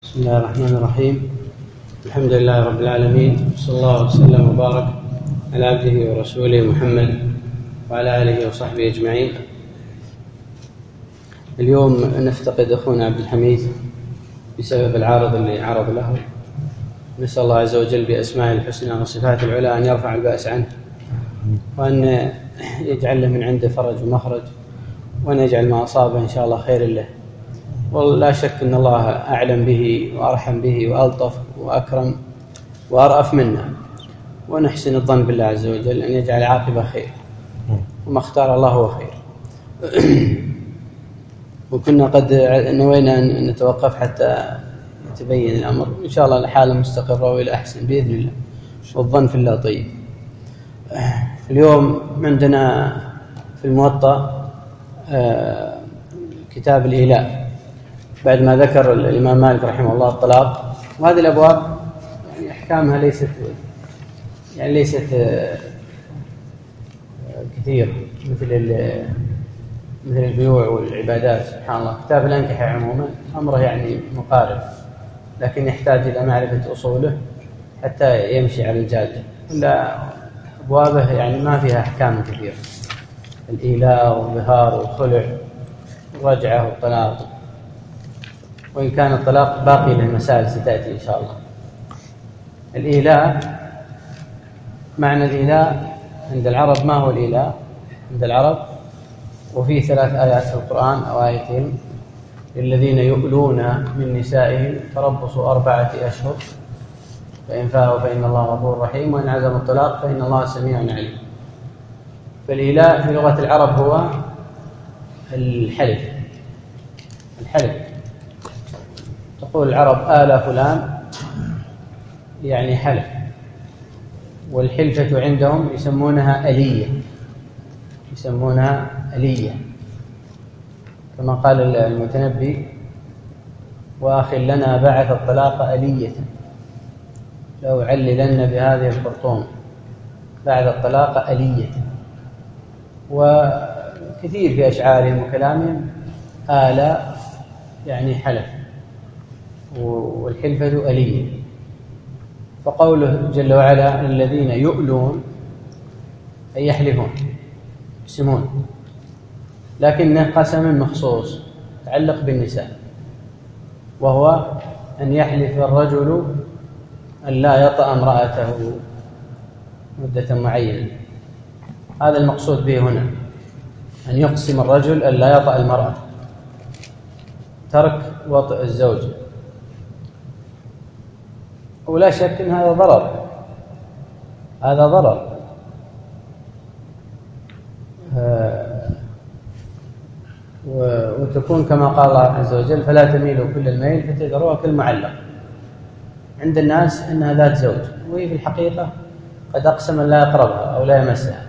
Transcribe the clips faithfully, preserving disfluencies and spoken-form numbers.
بسم الله الرحمن الرحيم. الحمد لله رب العالمين، صلى الله وسلم وبارك على عبده ورسوله محمد وعلى آله وصحبه أجمعين. اليوم نفتقد أخونا عبد الحميد بسبب العارض اللي عرض له. نسأل الله عز وجل بأسمائه الحسنى وصفاته العلى أن يرفع البأس عنه، وأن يجعل له من عنده فرج ومخرج، وأن يجعل ما أصابه إن شاء الله خير له. ولا شك أن الله أعلم به وأرحم به وألطف وأكرم وأرأف منا، ونحسن الظن بالله عز وجل أن يجعل عاقبة خير، وما اختار الله هو خير. وكنا قد نوينا أن نتوقف حتى يتبين الأمر، إن شاء الله الحالة مستقرة وإلى أحسن بإذن الله، والظن في الله طيب. اليوم عندنا في الموطأ كتاب الإيلاء، بعد ما ذكر الإمام مالك رحمه الله الطلاق، وهذه الأبواب يعني أحكامها ليست يعني ليست كثير مثل مثل البيوع والعبادات. سبحان الله، كتاب الأنكحة عموما أمره يعني مقارب، لكن يحتاج إلى معرفة أصوله حتى يمشي على الجادة. إلا أبوابه يعني ما فيها أحكام كثيرة، الإيلاء والظهار والخلع والرجعة والطلاق، وإن كان الطلاق باقي له مسائل ستأتي إن شاء الله. الإيلاء، معنى الإيلاء عند العرب، ما هو الإيلاء عند العرب؟ وفيه ثلاث آيات في القرآن أو آيتين: للذين يؤلون من نسائهم تربص أربعة أشهر فإن فاءوا فإن الله غفور رحيم وإن عزموا الطلاق فإن الله سميع عليم. فالإيلاء في لغة العرب هو الحلف. الحلف تقول العرب آل فلان يعني حلف، والحلفة عندهم يسمونها ألية، يسمونها ألية كما قال المتنبي: وأخ لنا بعث الطلاق ألية لو عللن بهذه الخرطوم، بعث الطلاق ألية. وكثير في أشعارهم وكلامهم آل يعني حلف، والحلفة ألية. فقوله جل وعلا الذين يؤلون أي يحلفون، يقسمون، لكنه قسم مخصوص يتعلق بالنساء، وهو أن يحلف الرجل أن لا يطأ امرأته مدة معينة. هذا المقصود به هنا، أن يقسم الرجل أن لا يطأ المرأة، ترك وطئ الزوج. ولا شك أن هذا ضرر، هذا ضرر. وتكون كما قال الله عز وجل: فلا تميلوا كل الميل فتذروها كالمعلق. عند الناس أنها ذات زوج، وهي في الحقيقة قد أقسم أن لا يقربها أو لا يمسها،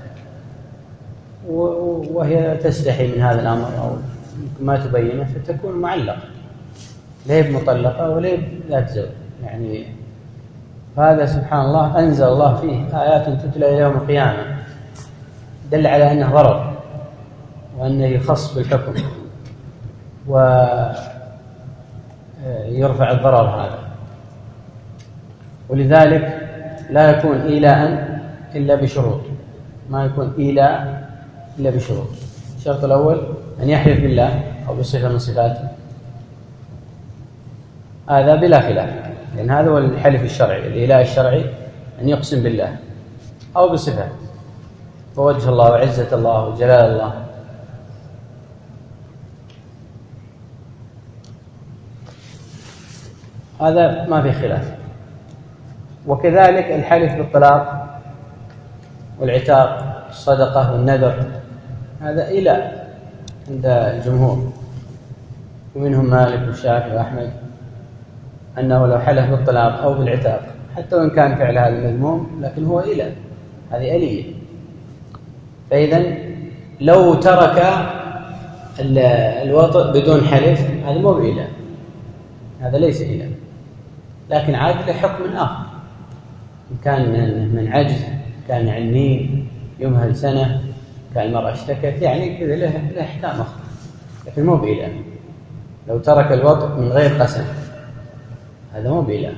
وهي تستحي من هذا الأمر أو ما تبينه، فتكون معلقة، ليه مطلقة وليه ذات زوج. يعني هذا سبحان الله أنزل الله فيه آيات تتلى إلى يوم القيامة، دل على أنه ضرر وأنه يخص بالحكم ويرفع الضرر هذا. ولذلك لا يكون إيلاء إلا بشروط، ما يكون إيلاء إلا بشروط. الشرط الأول أن يحلف بالله أو بصفة من صفاته، هذا بلا خلاف، لأن هذا هو الحلف الشرعي. الإيلاء الشرعي أن يقسم بالله أو بصفة، ووجه الله وعزة الله وجلال الله. هذا ما في خلاف. وكذلك الحلف بالطلاق والعتاق، الصدقة والنذر، هذا إيلاء عند الجمهور، ومنهم مالك والشافعي وأحمد، أنه لو حلف بالطلاق أو بالعتاق حتى وإن كان فعل هذا مذموم لكن هو إيلاء، هذه ألية. فإذا لو ترك الوطء بدون حلف هذا مو بإيلاء، هذا ليس إيلاء، لكن عاد له حكم آخر. إن كان من عجز، كان عنين يمهل سنة، كان المرأة اشتكت، يعني كذا له أحكام أخرى، لكن مو بإيلاء. لو ترك الوطء من غير قسم هذا مو بإله،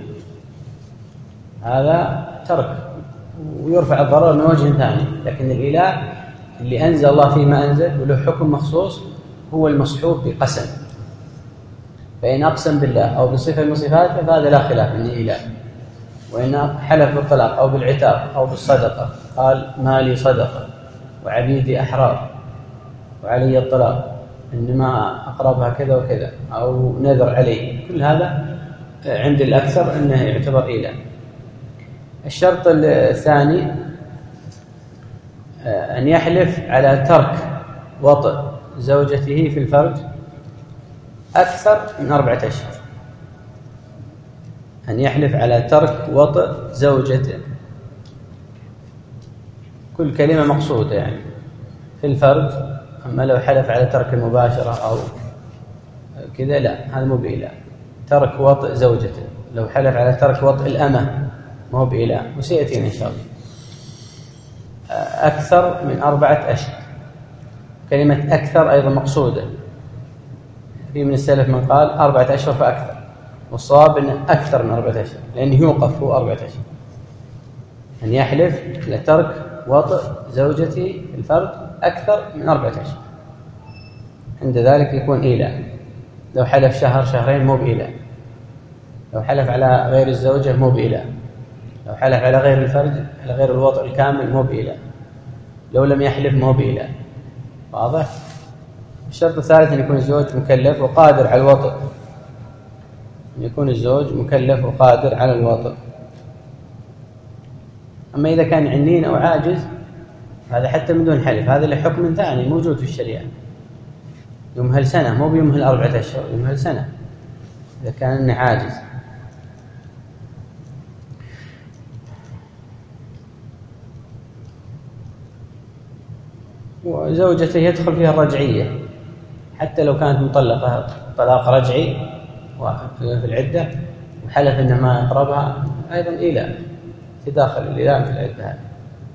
هذا ترك ويرفع الضرر من وجه ثاني. لكن الإله اللي أنزل الله فيما أنزل وله حكم مخصوص هو المصحوب بقسم، فإن أقسم بالله أو بصفة من صفاته فهذا لا خلاف أنه إله. وإن حلف بالطلاق أو بالعتاق أو بالصدقة، قال مالي صدقة وعبيدي أحرار وعلي الطلاق، إنما أقربها كذا وكذا، أو نذر عليه، كل هذا عند الأكثر أنه يعتبر إله. الشرط الثاني أن يحلف على ترك وطئ زوجته في الفرج أكثر من أربعة أشهر. أن يحلف على ترك وطئ زوجته، كل كلمة مقصودة يعني في الفرج. أما لو حلف على ترك المباشرة أو كذا لا، هذا مو بإله. ترك وطئ زوجته، لو حلف على ترك وطئ الأمة مو بإله، وسيأتينا إن شاء الله. أكثر من أربعة أشهر، كلمة أكثر أيضا مقصودة. في من السلف من قال أربعة أشهر فأكثر، والصواب أنه أكثر من أربعة أشهر، لأنه يوقف هو أربعة أشهر. أن يحلف لترك وطئ زوجتي في الفرد أكثر من أربعة أشهر، عند ذلك يكون إله. لو حلف شهر شهرين مو بإله، لو حلف على غير الزوجة مو بإله، لو حلف على غير الفرج على غير الوطئ الكامل مو بإله، لو لم يحلف مو بإله. واضح؟ الشرط الثالث أن يكون الزوج مكلف وقادر على الوطئ، أن يكون الزوج مكلف وقادر على الوطئ. أما إذا كان عنين أو عاجز هذا حتى من دون حلف، هذا لحكم ثاني موجود في الشريعة، يمهل سنة، مو بيمهل أربعة أشهر، يمهل سنة إذا كان عاجز. وزوجته يدخل فيها الرجعية حتى لو كانت مطلقة طلاق رجعي في العدة وحلف إنه ما يقربها، أيضا إله، تداخل الإله في العدة هذه.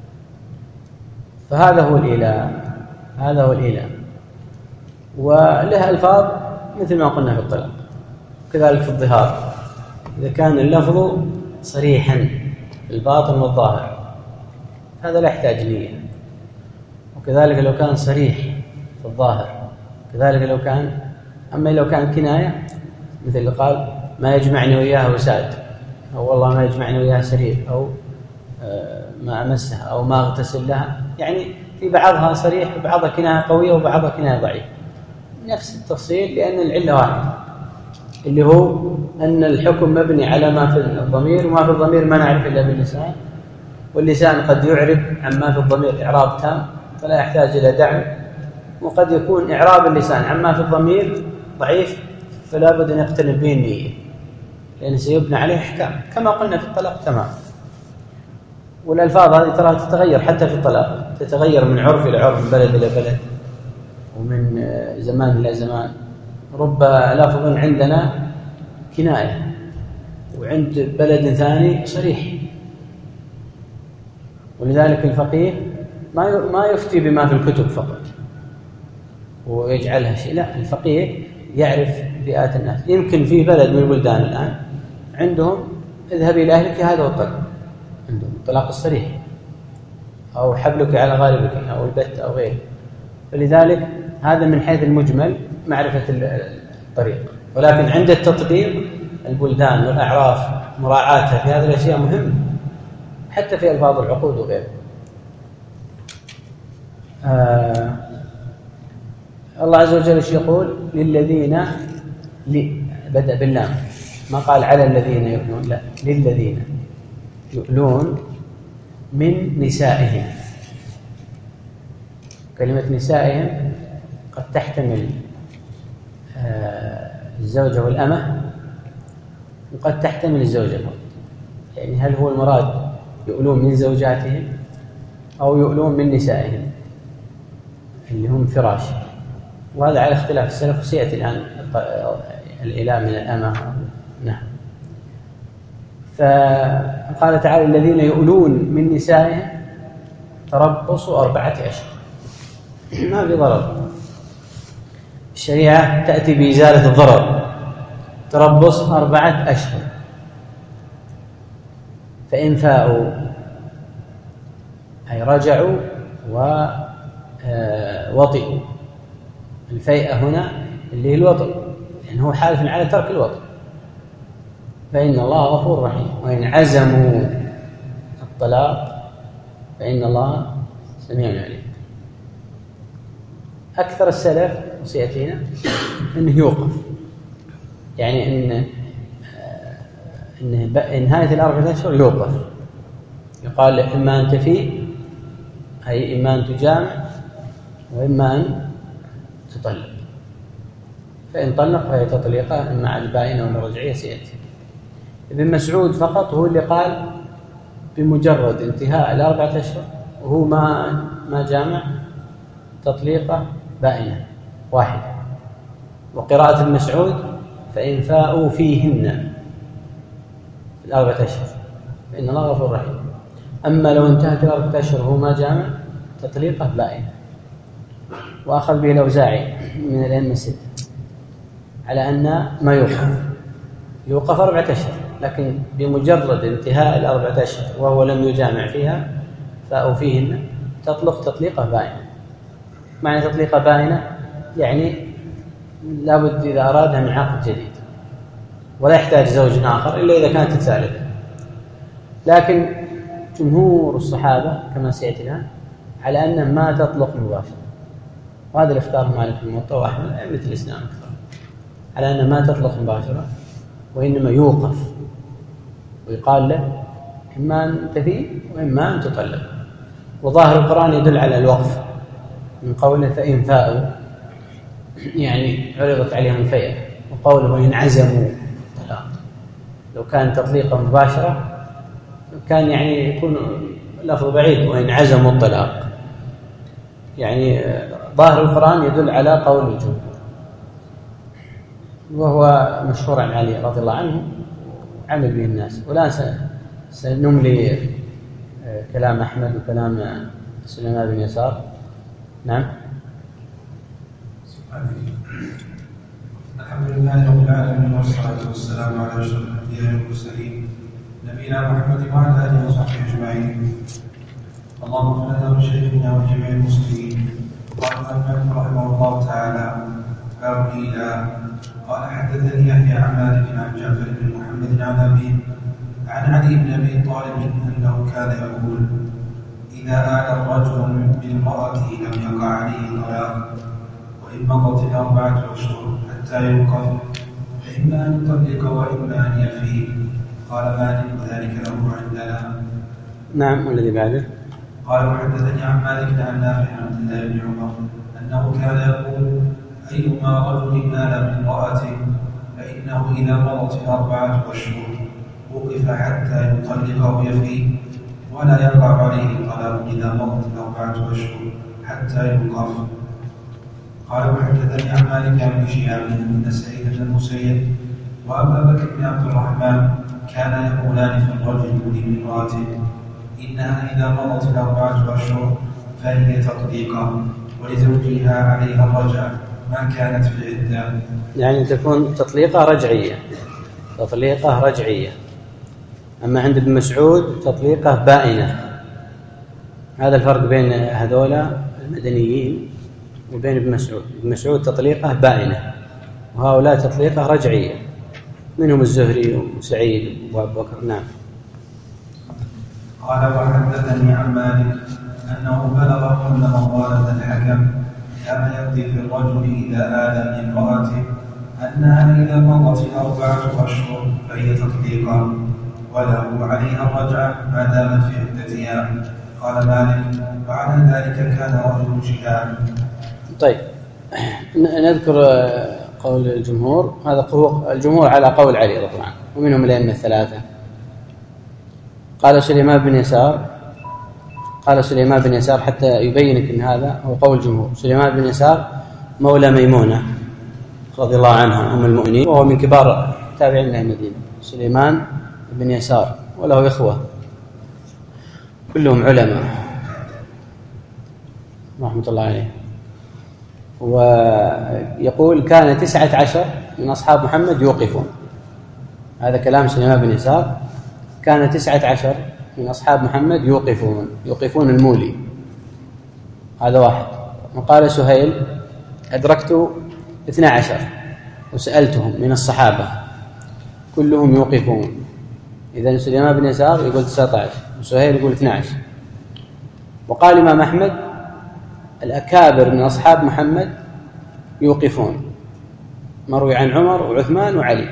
فهذا هو الإله، هذا هو الإله. وله ألفاظ مثل ما قلنا في الطلاق، كذلك في الظهار إذا كان اللفظ صريحا الباطن والظاهر هذا لا يحتاج نية، وكذلك لو كان صريح في الظاهر، كذلك لو كان. أما لو كان كناية مثل اللي قال ما يجمعني وياها وساد، أو والله ما يجمعني وياها سرير، أو ما أمسها، أو ما أغتسل لها، يعني في بعضها صريح وبعضها كناية قوية وبعضها كناية ضعيفة، نفس التفصيل، لأن العلة واحدة اللي هو أن الحكم مبني على ما في الضمير، وما في الضمير ما نعرف إلا باللسان، واللسان قد يعرب عما في الضمير إعراب تام فلا يحتاج إلى دعم، وقد يكون إعراب اللسان عما في الضمير ضعيف فلا بد أن يقترن به النية، لأن سيبنى عليه أحكام كما قلنا في الطلاق تمام. والألفاظ هذه ترى تتغير حتى في الطلاق، تتغير من عرف إلى عرف، من بلد إلى بلد، ومن زمان إلى زمان. رب لفظ عندنا كناية وعند بلد ثاني صريح، ولذلك الفقيه ما ما يفتي بما في الكتب فقط ويجعلها شيء، لا، الفقيه يعرف بيئات الناس. يمكن في بلد من البلدان الآن عندهم اذهبي إلى أهلك هذا هو الطلاق، عندهم الطلاق الصريح، أو حبلك على غالبك، أو البت أو غيره. فلذلك هذا من حيث المجمل معرفة الطريق، ولكن عند التطبيق البلدان والأعراف مراعاتها في هذه الأشياء مهمة، حتى في ألفاظ العقود وغيره. آه الله عز وجل يقول للذين لي بدأ باللام، ما قال على الذين يؤلون، لا، للذين يؤلون من نسائهم. كلمة نسائهم قد تحتمل الزوجة والأمة، وقد تحتمل الزوجة فقط. يعني هل هو المراد يؤلون من زوجاتهم أو يؤلون من نسائهم اللي هم فراش؟ وهذا على اختلاف السلف، وسيأتي الآن الإله من الأمة. نعم. فقال تعالى الذين يؤلون من نسائهم تربصوا أربعة أشهر. ما في ضرر، الشريعة تأتي بإزالة الضرر. تربص أربعة أشهر، فإن فاءوا أي رجعوا ووطئوا. الفيئة هنا اللي هي الوطئ، لأنه هو حالف على ترك الوطئ. فإن الله غفور رحيم. وإن عزموا الطلاق فإن الله سميع عليم. أكثر السلف وسيأتينا أنه يوقف، يعني أن إن نهاية الأربعة أشهر يوقف، يقال إما أن تفي أي إما أن تجامع وإما أن تطلق. فإن طلق فهي تطليقة مع البائنة والرجعية سيأتي. ابن مسعود فقط هو اللي قال بمجرد انتهاء الأربعة أشهر وهو ما ما جامع تطليقة بائنة واحدة. وقراءة ابن مسعود فإن فاءوا فيهن في الأربعة أشهر فإن الله غفور رحيم. أما لو انتهت الأربعة أشهر وهو ما جامع تطليقة بائنة. وأخذ به الأوزاعي من الأئمة الستة على أن ما يوقف يوقف أربعة أشهر، لكن بمجرد انتهاء الأربعة أشهر وهو لم يجامع فيها فأو فيهن تطلق تطليقة بائنة. معنى تطليقة بائنة يعني لابد إذا أرادها من عقد جديد، ولا يحتاج زوج آخر إلا إذا كانت الثالثة. لكن جمهور الصحابة كما سيأتي الآن على أنها ما تطلق مباشرة، وهذا اللي اختاره مالك بن موطأ وأحمد أئمة الإسلام أكثر، على أنها ما تطلق مباشرة وإنما يوقف ويقال له إما أن تفي وإما أن تطلق. وظاهر القرآن يدل على الوقف من قوله فإن فاءوا يعني عرضت عليهم الفيئة، وقوله إن عزموا طلاق. لو كان تطليقا مباشرة كان يعني يكون لفظ بعيد وإن عزموا الطلاق، يعني ظاهر القرآن يدل على قول الجمهور، وهو مشهور عن علي رضي الله عنه عمل به الناس. والآن سنملي كلام أحمد وكلام سليمان بن يسار. نعم. الحمد لله رب العالمين والصلاة والسلام على أشرف الأنبياء والمرسلين نبينا محمد وعلى آله وصحبه أجمعين. اللهم اغفر لنا ولشيخنا وجميع المسلمين. قال الإمام رحمه الله تعالى: باب الإله. قال حدثني يحيى عن مالك عن جعفر بن محمد عن أبيه عن علي بن أبي طالب أنه كان يقول: إذا آل الرجل بامرأته لم يقع عليه طلاق، وإن مضت الأربعة أشهر حتى يوقف، فإما أن يطلق وإما أن يفي. قال مالك: وذلك الأمر عندنا. نعم. والذي بعده قال: وحدثني عن مالك عن نافع عن عبد الله بن عمر أنه كان يقول: أيما رجل آل من امرأته فإنه إذا مضت الأربعة أشهر وقف حتى يطلق ويفي، ولا يقع عليه الطلاق إذا مضت الأربعة أشهر حتى يوقف. قال: وحدثني عن مالك عن شهاب بن سعيد بن المسيب وأبا بكر بن عبد الرحمن كان يقولان في الرجل لامرأته: إنها إذا مضت الأربعة أشهر فهي تطليقا، ولزوجها عليها الرجعة ما كانت في العدة. يعني تكون تطليقة رجعية، تطليقة رجعية. أما عند ابن مسعود تطليقة بائنة. هذا الفرق بين هذولا المدنيين وبين ابن مسعود. ابن مسعود تطليقة بائنة، وهؤلاء تطليقة رجعية، منهم الزهري وسعيد وأبو بكر. نعم. قال: وحدثني عن مالك أنه بلغه أن مروان الحكم كان يقضي في الرجل إذا آل من امرأته أنها إذا مضت الأربعة أشهر فهي تطليقا، وله عليها الرجعة ما دامت في عدتها. قال مالك: وعلى ذلك كان رجل شهاب. طيب، نذكر قول الجمهور. هذا الجمهور على قول علي رضي الله عنه، ومنهم الأئمة الثلاثة. قال سليمان بن يسار قال سليمان بن يسار حتى يبينك أن هذا هو قول الجمهور. سليمان بن يسار مولى ميمونة رضي الله عنها أم المؤمنين، وهو من كبار تابعين أهل المدينة. سليمان بن يسار وله إخوة كلهم علماء رحمة الله عليه. ويقول: كان تسعة عشر من أصحاب محمد يوقفون. هذا كلام سليمان بن يسار كان تسعة عشر من أصحاب محمد يوقفون يوقفون المولي، هذا واحد. وقال سهيل أدركت اثنا عشر وسألتهم من الصحابة كلهم يوقفون. إذن سليمان بن يسار يقول تسعة عشر وسهيل يقول اثنا عشر. وقال الإمام أحمد الأكابر من أصحاب محمد يوقفون، مروي عن عمر وعثمان وعلي،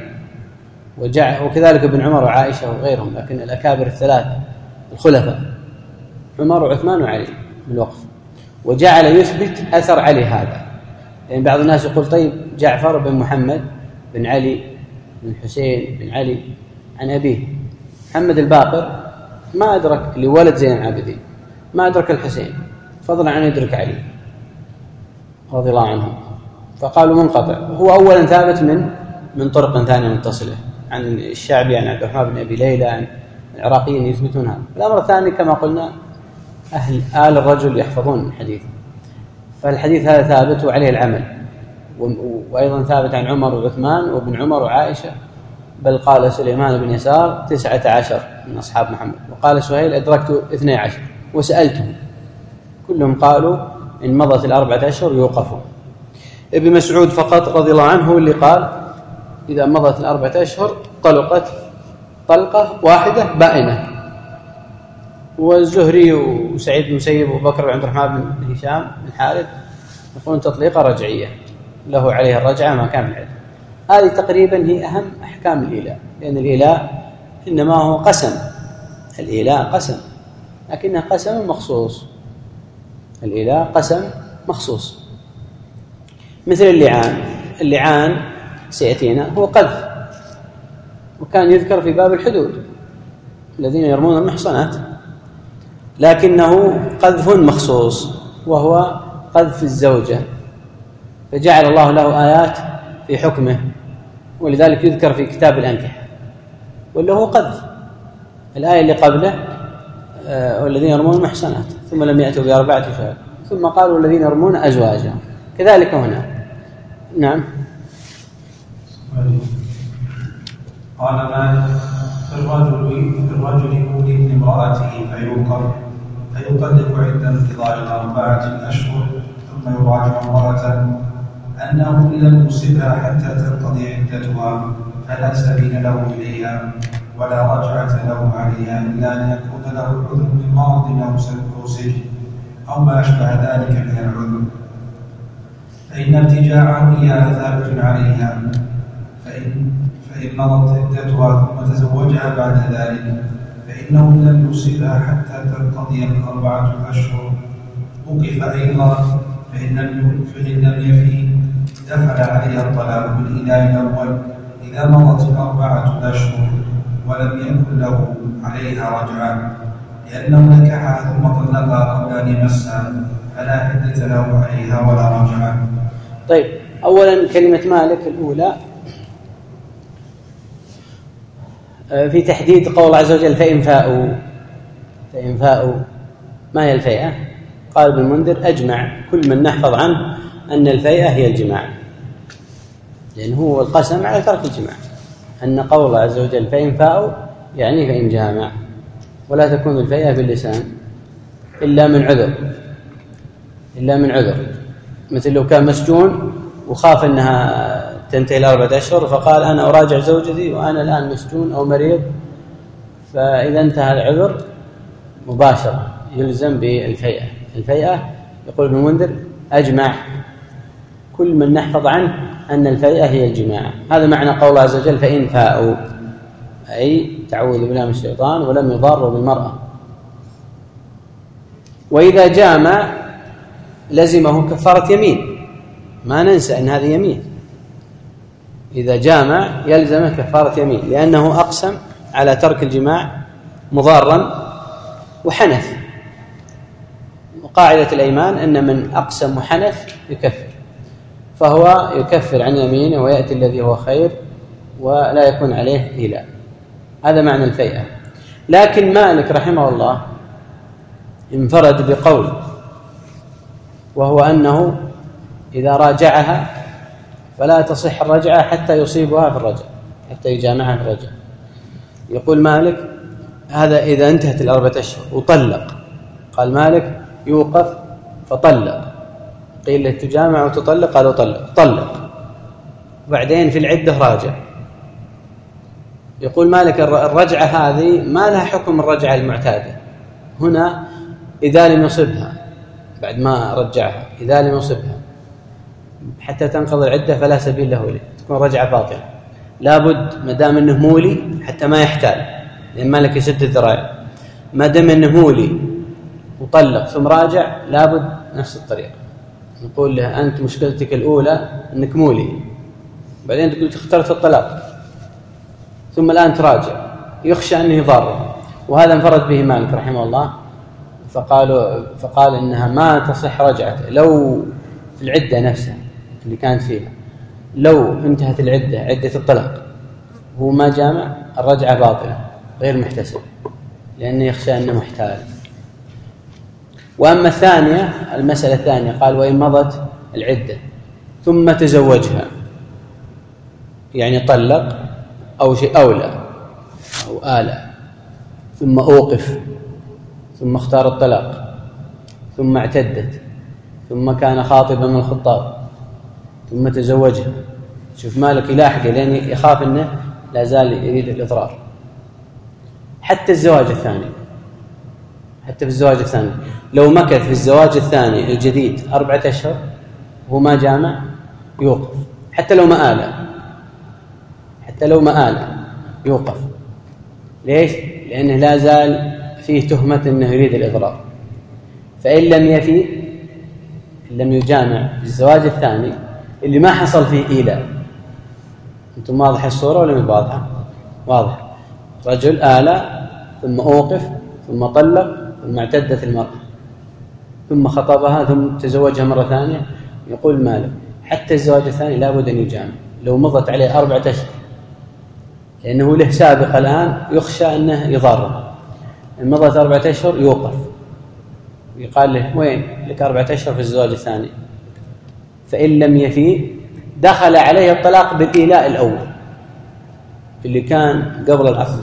وكذلك ابن عمر وعائشة وغيرهم، لكن الأكابر الثلاثة الخلفاء عمر وعثمان وعلي بالوقف. وجعل يثبت أثر علي هذا، لأن يعني بعض الناس يقول طيب جعفر بن محمد بن علي بن حسين بن علي عن أبيه محمد الباقر ما أدرك لولد زين العابدين، ما أدرك الحسين، فضلا عن يدرك علي رضي الله عنه، فقالوا منقطع. هو أولا ثابت من من طرق ثانية متصلة عن الشعبي عن عبد الرحمن بن أبي ليلى عن العراقيين يثبتون هذا. الأمر الثاني كما قلنا أهل آل الرجل يحفظون الحديث، فالحديث هذا ثابت وعليه العمل، وأيضا ثابت عن عمر وعثمان وابن عمر وعائشة، بل قال سليمان بن يسار تسعة عشر من أصحاب محمد. وقال سهيل أدركت اثني عشر وسألتهم كلهم قالوا إن مضت الأربعة أشهر يوقفون. ابن مسعود فقط رضي الله عنه هو اللي قال إذا مضت الأربعة أشهر طلقت طلقة واحدة بائنة. والزهري وسعيد بن المسيب وبكر وعبد الرحمن بن هشام بن حارث يقولون تطليقة رجعية له عليه الرجعة ما كان العدة. هذه تقريبا هي أهم أحكام الإيلاء، لأن الإيلاء إنما هو قسم، الإيلاء قسم لكنه قسم مخصوص، الإيلاء قسم مخصوص. مثل اللعان، اللعان سيأتينا هو قذف، وكان يذكر في باب الحدود الذين يرمون المحصنات، لكنه قذف مخصوص وهو قذف الزوجة، فجعل الله له آيات في حكمه، ولذلك يذكر في كتاب الأنكحة واللي هو قذف. الآية اللي قبله آه والذين يرمون المحصنات ثم لم يأتوا بأربعة شهداء ثم قالوا الذين يرمون أزواجهم، كذلك هنا. نعم. قال مالك في الرجل في الرجل يولي من امرأته فيوقف فيطلق عند انقضاء الأربعة الأشهر ثم يراجع امرأة أنه إن لم يصبها حتى تنقضي عدتها فلا سبيل له إليها ولا رجعة له عليها إلا أن يكون له عذر من مرض أو سجن أو ما أشبه ذلك من العذر، فإن ارتجاعه إياها ثابت عليها، فإن فإن مضت عدتها ثم تزوجها بعد ذلك فإنه لم يصبها حتى تنقضي الأربعة أشهر وقف أيضا، فإن لم يفي دخل عليها الطلاق بالإله الأول إذا مضت الأربعة أشهر ولم يكن له عليها رجعة، لأنه نكحها ثم طلقها قبل أن يمسها فلا عدة له عليها ولا رجعة. طيب، أولا كلمة مالك الأولى في تحديد قول الله عز وجل فإن فاءوا، فإن فاءوا ما هي الفيئة؟ قال ابن المنذر أجمع كل من نحفظ عنه أن الفيئة هي الجماع، لأنه هو القسم على ترك الجماع، أن قول الله عز وجل فإن فاءوا يعني فإن جامع، ولا تكون الفيئة باللسان إلا من عذر، إلا من عذر، مثل لو كان مسجون وخاف أنها تنتهي الأربعة أشهر فقال أنا أراجع زوجتي وأنا الآن مسجون أو مريض، فإذا انتهى العذر مباشرة يلزم بالفيئة. الفيئة يقول ابن المنذر أجمع كل من نحفظ عنه أن الفيئة هي الجماع. هذا معنى قول الله عز وجل فإن فاءوا، أي تعوذ بالله من الشيطان ولم يضاروا بالمرأة. وإذا جامع لزمه كفارة يمين، ما ننسى أن هذه يمين، إذا جامع يلزمه كفارة يمين، لأنه أقسم على ترك الجماع مضارا وحنث. وقاعدة الأيمان أن من أقسم وحنث يكفر، فهو يكفر عن يمينه ويأتي الذي هو خير ولا يكون عليه إيلاء. هذا معنى الفيئة. لكن مالك رحمه الله انفرد بقول، وهو أنه إذا راجعها فلا تصح الرجعة حتى يصيبها في الرجع، حتى يجامعها في الرجع. يقول مالك هذا إذا انتهت الأربعة أشهر وطلق، قال مالك يوقف فطلق، قيل له تجامع وتطلق، قالوا طلق طلق، وبعدين في العدة راجع. يقول مالك الرجعة هذه ما لها حكم الرجعة المعتادة هنا، إذا لم يصبها بعد ما رجعها، إذا لم يصبها حتى تنقضي العدة فلا سبيل له لي، تكون رجعة باطلة. لابد ما دام انه مولي حتى ما يحتال، لأن مالك يشد الذراع، ما دام انه مولي وطلق ثم راجع لابد نفس الطريقة، نقول له أنت مشكلتك الأولى أنك مولي، بعدين تقول اخترت الطلاق، ثم الآن تراجع، يخشى أنه يضاره، وهذا انفرد به مالك رحمه الله، فقالوا فقال إنها ما تصح رجعته لو في العدة نفسها اللي كانت فيها، لو انتهت العدة عدة الطلاق هو ما جامع الرجعة باطلة غير محتسب، لأنه يخشى أنه محتال. وأما الثانية المسألة الثانية قال وإن مضت العدة ثم تزوجها، يعني طلق أو شيء أولى أو آلة، ثم أوقف، ثم اختار الطلاق، ثم اعتدت، ثم كان خاطبا من الخطاب، ثم تزوجها. شوف مالك يلاحق لأن يخاف أنه لا زال يريد الإضرار. حتى الزواج الثاني، حتى في الزواج الثاني لو مكث في الزواج الثاني الجديد أربعة أشهر وهو ما جامع يوقف، حتى لو ما آلة، حتى لو ما آلة يوقف. ليش؟ لأنه لا زال فيه تهمة أنه يريد الإضرار. فإن لم يفي، لم يجامع في الزواج الثاني اللي ما حصل فيه إيلاء. أنتم واضح الصورة ولا مش واضحة؟ واضح. رجل آلة ثم أوقف ثم طلق ثم اعتدت المرأة ثم خطبها ثم تزوجها مرة ثانية، يقول مالك حتى الزواج الثاني لا بد أن يجامع لو مضت عليه أربعة أشهر، لأنه له سابق الآن يخشى أنه يضاره. إن مضت أربعة أشهر يوقف، يقال له وين لك أربعة أشهر في الزواج الثاني. فإن لم يفي دخل عليه الطلاق بالإيلاء الأول اللي كان قبل العقد،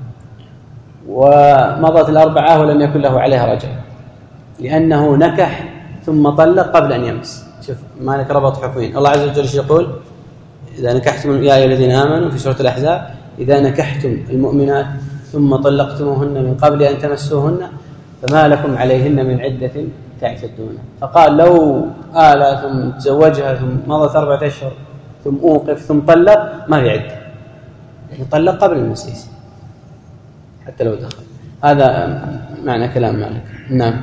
ومضت الأربعة ولم يكن له عليها رجع، لأنه نكح ثم طلق قبل أن يمس. شوف مالك ربط حكمين. الله عز وجل يقول إذا نكحتم يا أيها الذين آمنوا في سورة الأحزاب إذا نكحتم المؤمنات ثم طلقتموهن من قبل أن تمسوهن فما لكم عليهن من عدة تعتدون. فقال لو آلة ثم تزوجها ثم مضت أربعة أشهر ثم أوقف ثم طلق ما في عدة، يعني طلق قبل المسيس حتى لو دخل. هذا معنى كلام مالك. نعم.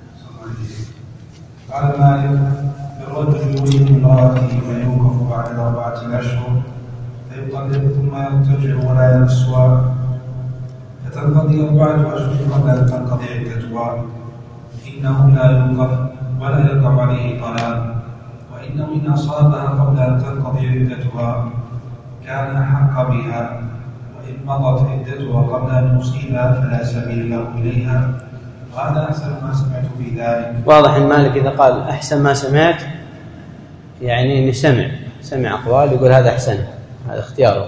قال مالك الرجل يريد امرأته فيوقف بعد أربعة أشهر فيطلق ثم يرتجع ولا يمسها، فتنقضي أربعة أشهر قبل أن تنقضي عدتها، إنه لا يوقف ولا يقع عليه طلاق، وإنه إن أصابها قبل أن تنقضي عدتها كان أحق بها، وإن مضت عدتها قبل أن يصيبها فلا سبيل له إليها. وهذا أحسن ما سمعت في ذلك. واضح إن مالك إذا قال أحسن ما سمعت يعني إني سمع سمع أقوال يقول هذا أحسن، هذا اختياره.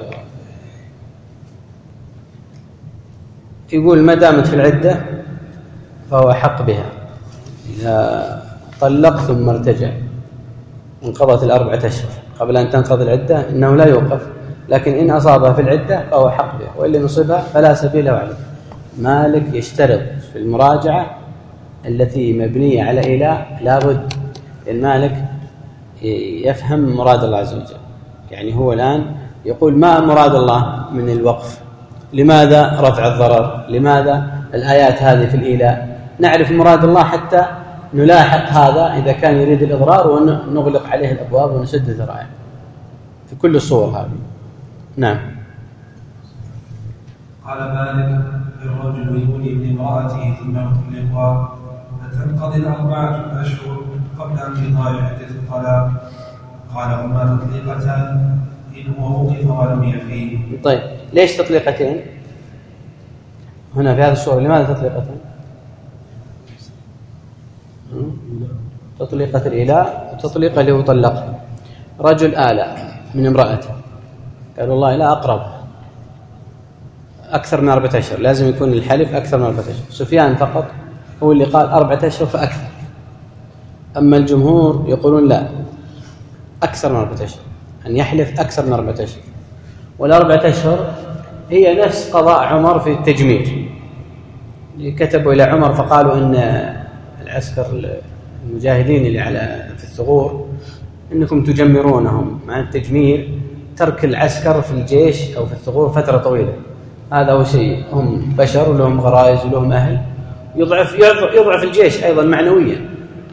يقول ما دامت في العدة فهو أحق بها. إذا طلق ثم ارتجع انقضت الأربعة أشهر قبل أن تنقضي العدة إنه لا يوقف، لكن إن أصابها في العدة فهو أحق بها، وإلا نصيبها فلا سبيل له عليه. مالك يشترط في المراجعة التي مبنية على إيلاء لابد المالك يفهم مراد الله عز وجل. يعني هو الآن يقول ما مراد الله من الوقف، لماذا رفع الضرر، لماذا الآيات هذه في الإيلاء. نعرف مراد الله حتى نلاحق هذا إذا كان يريد الإضرار ونغلق عليه الأبواب ونسد الذرائع في كل الصور هذه. نعم. قال مالك الرجل يولي بامرأته ثم يطلقها فتنقضي الأربعة أشهر قبل انقضاء عدة الطلاق. قال هما تطليقتان إن هو وقف ولم يفي. طيب ليش تطليقتين هنا في هذه الصورة؟ لماذا تطليقتين؟ تطليقة الإيلاء وتطليقة اللي هو طلقها. رجل آلة من امرأته قال والله لا أقرب أكثر من أربعة أشهر، لازم يكون الحلف أكثر من أربعة أشهر. سفيان فقط هو اللي قال أربعة أشهر فأكثر، أما الجمهور يقولون لا، أكثر من أربعة أشهر، أن يحلف أكثر من أربعة أشهر. والأربعة أشهر هي نفس قضاء عمر في التجمير، كتبوا إلى عمر فقالوا إن العسكر المجاهدين اللي على في الثغور إنكم تجمرونهم، مع التجمير ترك العسكر في الجيش أو في الثغور فترة طويلة، هذا هو شيء، هم بشر ولهم غرائز ولهم أهل، يضعف يضعف الجيش أيضا معنويا.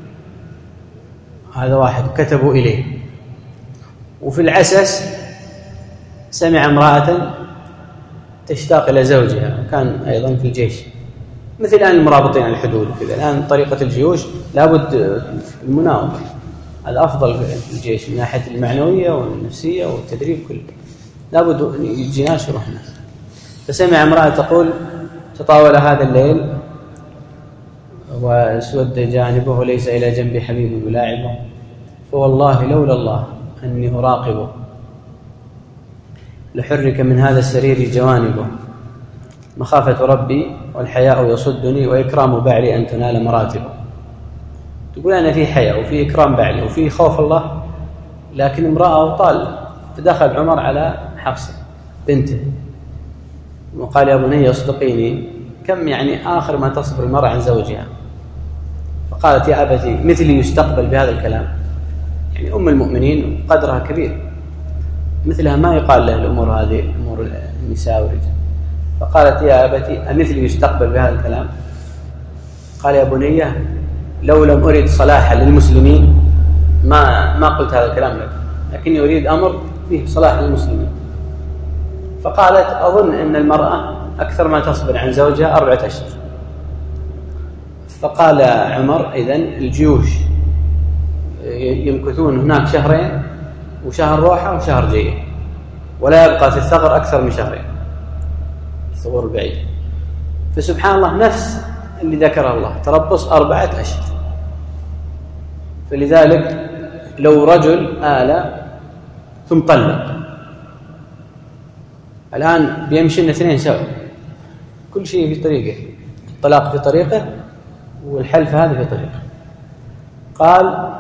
هذا واحد كتبوا إليه. وفي العسس سمع امرأة تشتاق إلى زوجها وكان أيضا في الجيش، مثل الآن المرابطين على الحدود كذا. الآن طريقة الجيوش لابد المناوبة، هذا أفضل في الجيش من ناحية المعنوية والنفسية والتدريب كله، لابد يجي ناس يروح ناس. فسمع امرأة تقول: تطاول هذا الليل واسود جانبه وليس إلى جنب حبيب يلاعبه، فوالله لولا الله أني أراقبه لحرك من هذا السرير جوانبه، مخافة ربي والحياء يصدني وإكرام بعلي أن تنال مراتبه. تقول أنا في حياء وفي إكرام بعلي وفي خوف الله، لكن امرأة وطال. فدخل عمر على حفصة بنته وقال: يا بني اصدقيني، كم يعني آخر ما تصبر المرأة عن زوجها؟ فقالت: يا أبتي مثلي يستقبل بهذا الكلام، يعني أم المؤمنين قدرها كبير، مثلها ما يقال له الأمور هذه، الأمور النساء والرجال. فقالت: يا أبتي أمثلي يستقبل بهذا الكلام؟ قال: يا بني لو لم أريد صلاحا للمسلمين ما ما قلت هذا الكلام لك، لكني أريد أمر فيه صلاح للمسلمين. فقالت: أظن أن المرأة أكثر ما تصبر عن زوجها أربعة أشهر. فقال عمر: إذن الجيوش يمكثون هناك شهرين، وشهر روحة وشهر جيد، ولا يبقى في الثغر أكثر من شهرين، الثغور البعيد. فسبحان الله نفس اللي ذكره الله، تربص أربعة أشهر. فلذلك لو رجل آل ثم طلق، الآن بيمشي لنا اثنين سوا، كل شيء في طريقه، الطلاق في طريقه والحلف هذا في طريقه. قال: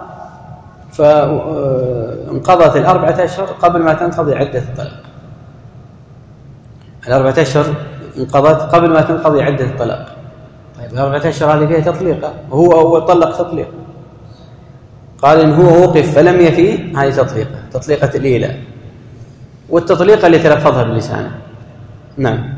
فانقضت الأربعة أشهر قبل ما تنقضي عدة الطلاق. الأربعة أشهر انقضت قبل ما تنقضي عدة الطلاق. طيب الأربعة أشهر هذه فيها تطليقة، وهو هو طلق تطليق. قال: إن هو وقف فلم يفي، هذه تطليقة، تطليقة الإيلاء، والتطليقة اللي تلفظها بلسانه. نعم.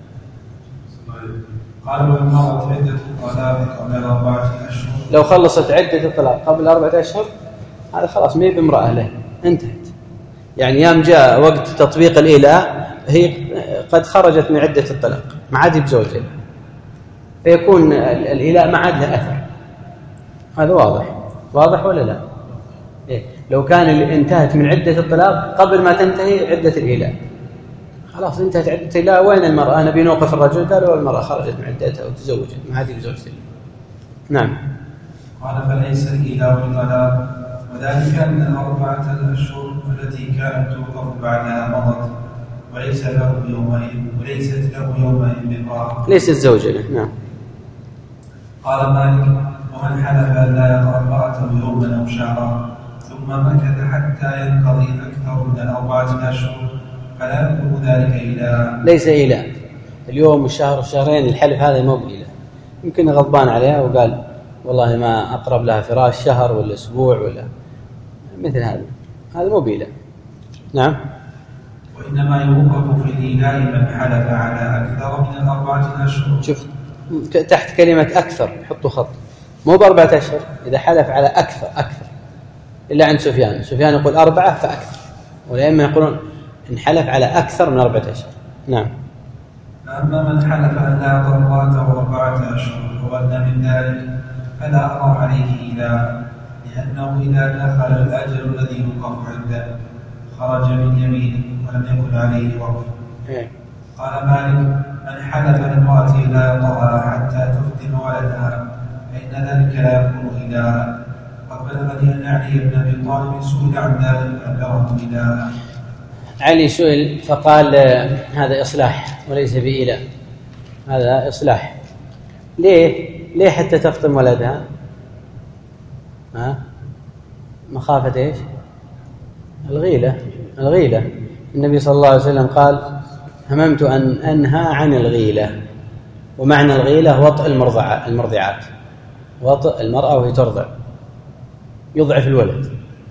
قال: وإن مضت عدة الطلاق قبل أربعة أشهر، لو خلصت عدة الطلاق قبل أربعة أشهر هذا خلاص ما هي بامرأة له، انتهت. يعني يوم جاء وقت تطبيق الإيلاء هي قد خرجت من عدة الطلاق، ما عاد بزوجها، فيكون الإيلاء ما عاد له أثر. هذا واضح واضح ولا لا؟ إيه؟ لو كان انتهت من عدة الطلاق قبل ما تنتهي عدة الإيلاء، خلاص انتهت عدة الإيلاء، وين المرأة؟ نبي نوقف الرجل، قالوا المرأة خرجت من عدتها وتزوجت، ما عاد بزوجها. نعم. قال: فليس الإيلاء بالطلاق، وذلك أن الأربعة الأشهر التي كانت توقف بعدها مضت، وليس له يومئذ وليست له يومئذ بامرأة، ليست زوجة له. نعم. قال مالك: ومن حلف أن لا يقرأ امرأته يوما أو شهرا ثم مكث حتى ينقضي أكثر من الأربعة أشهر فلا يكون ذلك إيلاء. ليس إيلاء، اليوم والشهر والشهرين الحلف هذا مو بإيلاء. يمكن غضبان عليها وقال والله ما أقرب لها فراش شهر ولا أسبوع ولا مثل هذا، هذا مو بإيلاء. نعم. وإنما يوقف في الإيلاء من حلف على أكثر من الأربعة أشهر. شفت تحت كلمة أكثر حطوا خط، مو بأربعة أشهر، إذا حلف على أكثر أكثر، إلا عند سفيان، سفيان يقول أربعة فأكثر، ولأما يقولون إن حلف على أكثر من أربعة أشهر. نعم. أما من حلف أن لا يقرأ امرأته أربعة أشهر وظن من ذلك فلا أرى عليه إيلاء، لأنه إذا دخل الأجل الذي يوقف عنده خرج من يمينه ولم يكن عليه وقف. قال مالك: من حلف لامرأته لا يطأها حتى تفتن ولدها فإن ذلك لا يكون إيلاء. قد بلغني أن علي بن أبي طالب سئل عن ذلك فأبلغه إيلاء. علي سئل فقال هذا إصلاح وليس بإيلاء، هذا إصلاح. ليه؟ ليه حتى تفطم ولدها؟ ها؟ مخافة إيش؟ الغيلة. الغيلة النبي صلى الله عليه وسلم قال هممت أن أنهى عن الغيلة، ومعنى الغيلة وطئ المرضعات، وطئ المرأة وهي ترضع يضعف الولد.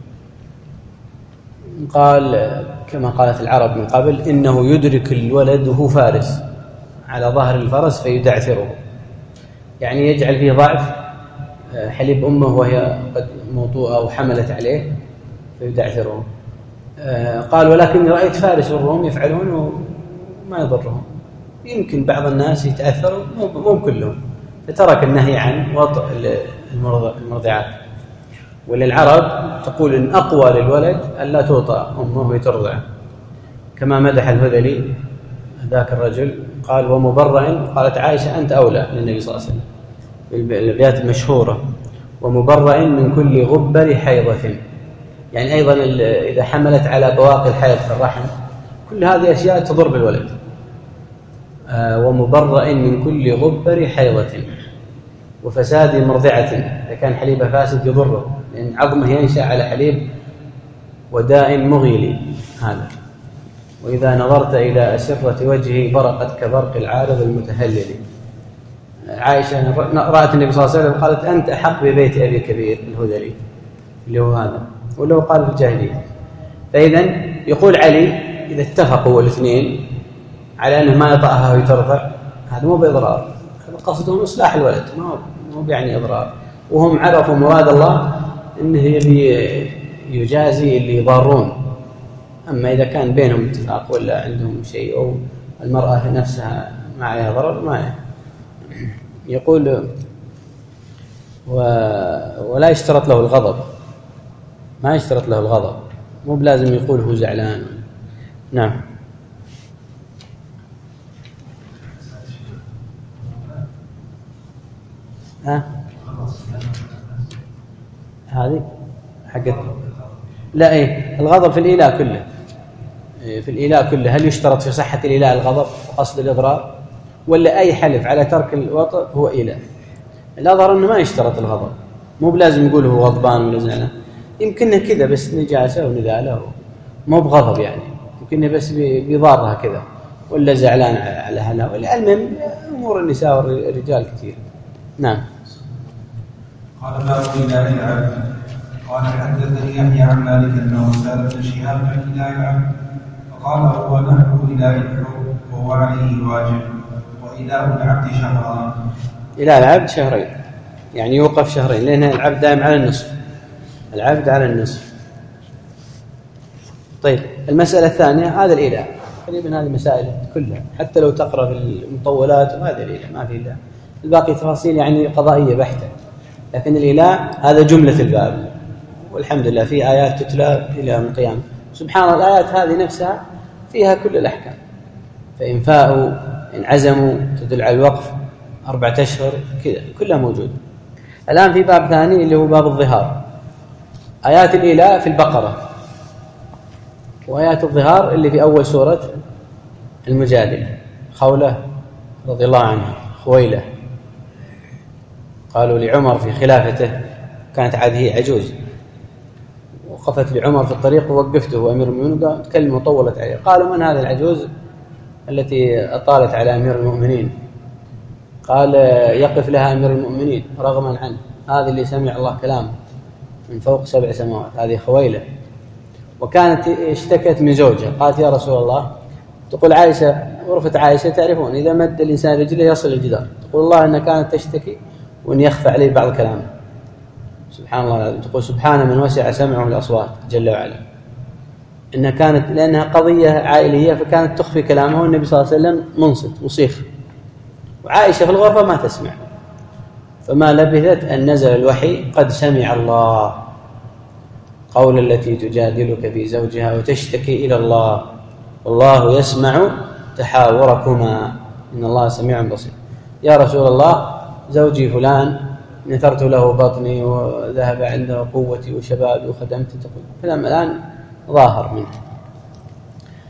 قال كما قالت العرب من قبل إنه يدرك الولد وهو فارس على ظهر الفرس فيدعثره، يعني يجعل فيه ضعف حليب أمه وهي قد موطوءة وحملت عليه فيدعثره. قال ولكن رأيت فارس والروم يفعلون وما يضرهم، يمكن بعض الناس يتأثروا مو كلهم، فترك النهي عن وطئ المرضعات. وللعرب تقول إن أقوى للولد ألا توطأ أمه وهي ترضع، كما مدح الهذلي ذاك الرجل قال ومبرع، قالت عائشة أنت أولى للنبي صلى الله عليه وسلم، الأبيات المشهورة ومبرع من كل غبر حيضة، يعني أيضا إذا حملت على بواقي الحيض في الرحم كل هذه أشياء تضر بالولد. آه ومبرع من كل غبر حيضة وفساد مرضعة، إذا كان حليبه فاسد يضره لأن عظمه ينشأ على حليب وداء مغيل هذا. وإذا نظرت إلى أسرة وجهه برقت كبرق العارض المتهلل. عائشة رأت النبي صلى الله عليه وسلم قالت أنت أحق ببيت أبي كبير الهذلي اللي هو هذا، ولو قال في الجاهلية. فإذا يقول علي إذا اتفقوا الاثنين على أنه ما يطأها ويترضع هذا مو بإضرار، قصدهم إصلاح الولد مو يعني إضرار، وهم عرفوا مراد الله أنه يبي يجازي اللي يضارون. أما إذا كان بينهم اتفاق ولا عندهم شيء أو المرأة نفسها ما عليها ضرر ما عليها. يقول و... ولا يشترط له الغضب، ما يشترط له الغضب، مو بلازم يقول هو زعلان. نعم. ها هذه حقت لا ايه الغضب في الإيلاء كله، في الإيلاء كله هل يشترط في صحة الإيلاء الغضب وقصد الإضرار، ولا أي حلف على ترك الوطء هو إيلاء؟ الأظهر أنه ما يشترط الغضب، مو بلازم يقول هو غضبان ولا زعلان، يمكنه كذا بس نجاسة ونذاله مو بغضب، يعني يمكنه بس بيضارها كذا ولا زعلان على هلا، ولا المهم أمور النساء والرجال كثير. نعم. قال باب إيلاء العبد. قال حدثني يحيى عن مالك أنه سأل ابن شهاب عن إيلاء العبد فقال هو نحو إيلاء الحر وهو عليه واجب، وإيلاء العبد شهران. إيلاء العبد شهرين، يعني يوقف شهرين، لأن العبد دائم على النصف، العبد على النصف. طيب المسألة الثانية هذا الإيلاء، تقريبا هذه المسائل كلها حتى لو تقرأ في المطولات وهذا الإيلاء ما في إيلاء، الباقي تفاصيل يعني قضائية بحتة، لكن الإيلاء هذا جملة الباب، والحمد لله في آيات تتلى إلى يوم القيامة. سبحان الله الآيات هذه نفسها فيها كل الأحكام، فإن فاءوا إن عزموا تدل على الوقف أربعة أشهر كذا كلها موجودة. الآن في باب ثاني اللي هو باب الظهار. آيات الإيلاء في البقرة، وآيات الظهار اللي في أول سورة المجادلة. خولة رضي الله عنها خويلة قالوا لعمر في خلافته، كانت عاد هي عجوز، وقفت لعمر في الطريق ووقفته وأمير المؤمنين تكلم وطولت عليه، قالوا من هذا العجوز التي أطالت على أمير المؤمنين؟ قال يقف لها أمير المؤمنين رغما عنه، هذه اللي سمع الله كلامه من فوق سبع سماوات، هذه خويلة. وكانت اشتكت من زوجها قالت يا رسول الله، تقول عائشة غرفة عائشة تعرفون إذا مد الإنسان رجله يصل الجدار، تقول الله أنها كانت تشتكي وأن يخفى عليه بعض كلامه، سبحان الله. تقول سبحان من وسع سمعه الأصوات جل وعلا، إنها كانت لأنها قضية عائلية فكانت تخفي كلامه، والنبي صلى الله عليه وسلم منصت مصيخ، وعائشة في الغرفة ما تسمع. فما لبثت أن نزل الوحي قد سمع الله قول التي تجادلك في زوجها وتشتكي إلى الله والله يسمع تحاوركما إن الله سميع بصير. يا رسول الله زوجي فلان نثرت له بطني وذهب عنده قوتي وشبابي وخدمتي، تقول كلام الآن ظاهر منه.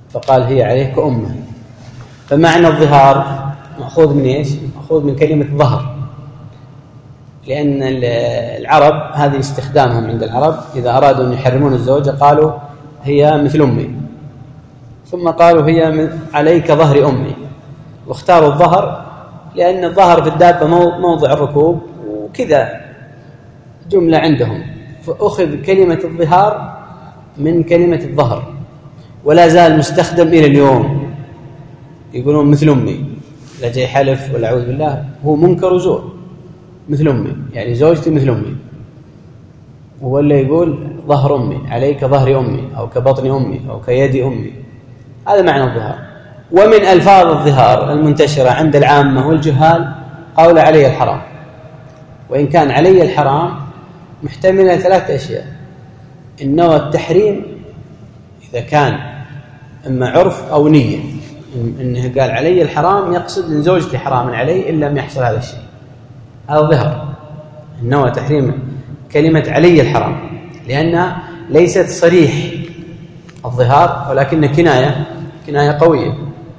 فقال هي عليه كأمه. فمعنى الظهار مأخوذ من إيش؟ مأخوذ من كلمة ظهر، لأن العرب هذه استخدامهم عند العرب إذا أرادوا أن يحرمون الزوجة قالوا هي مثل أمي، ثم قالوا هي عليك ظهر أمي، واختاروا الظهر لأن الظهر في الدابة موضع الركوب وكذا جملة عندهم، فأخذ كلمة الظهار من كلمة الظهر، ولا زال مستخدم إلى اليوم. يقولون مثل أمي، لا جاي حلف ولا أعوذ بالله، هو منكر وزور. مثل أمي يعني زوجتي مثل أمي، ولا يقول ظهر أمي، عليك ظهر أمي، أو كبطن أمي، أو كيد أمي. هذا معنى الظهار. ومن ألفاظ الظهار المنتشرة عند العامة والجهال قول علي الحرام، وإن كان علي الحرام محتملة ثلاث أشياء: إنه التحريم إذا كان إما عرف أو نية، إنه قال علي الحرام يقصد إن زوجتي حرام علي إلا لم يحصل هذا الشيء، هذا ظهر. إنه تحريم كلمة علي الحرام لأنها ليست صريح الظهار، ولكن كناية كناية قوية.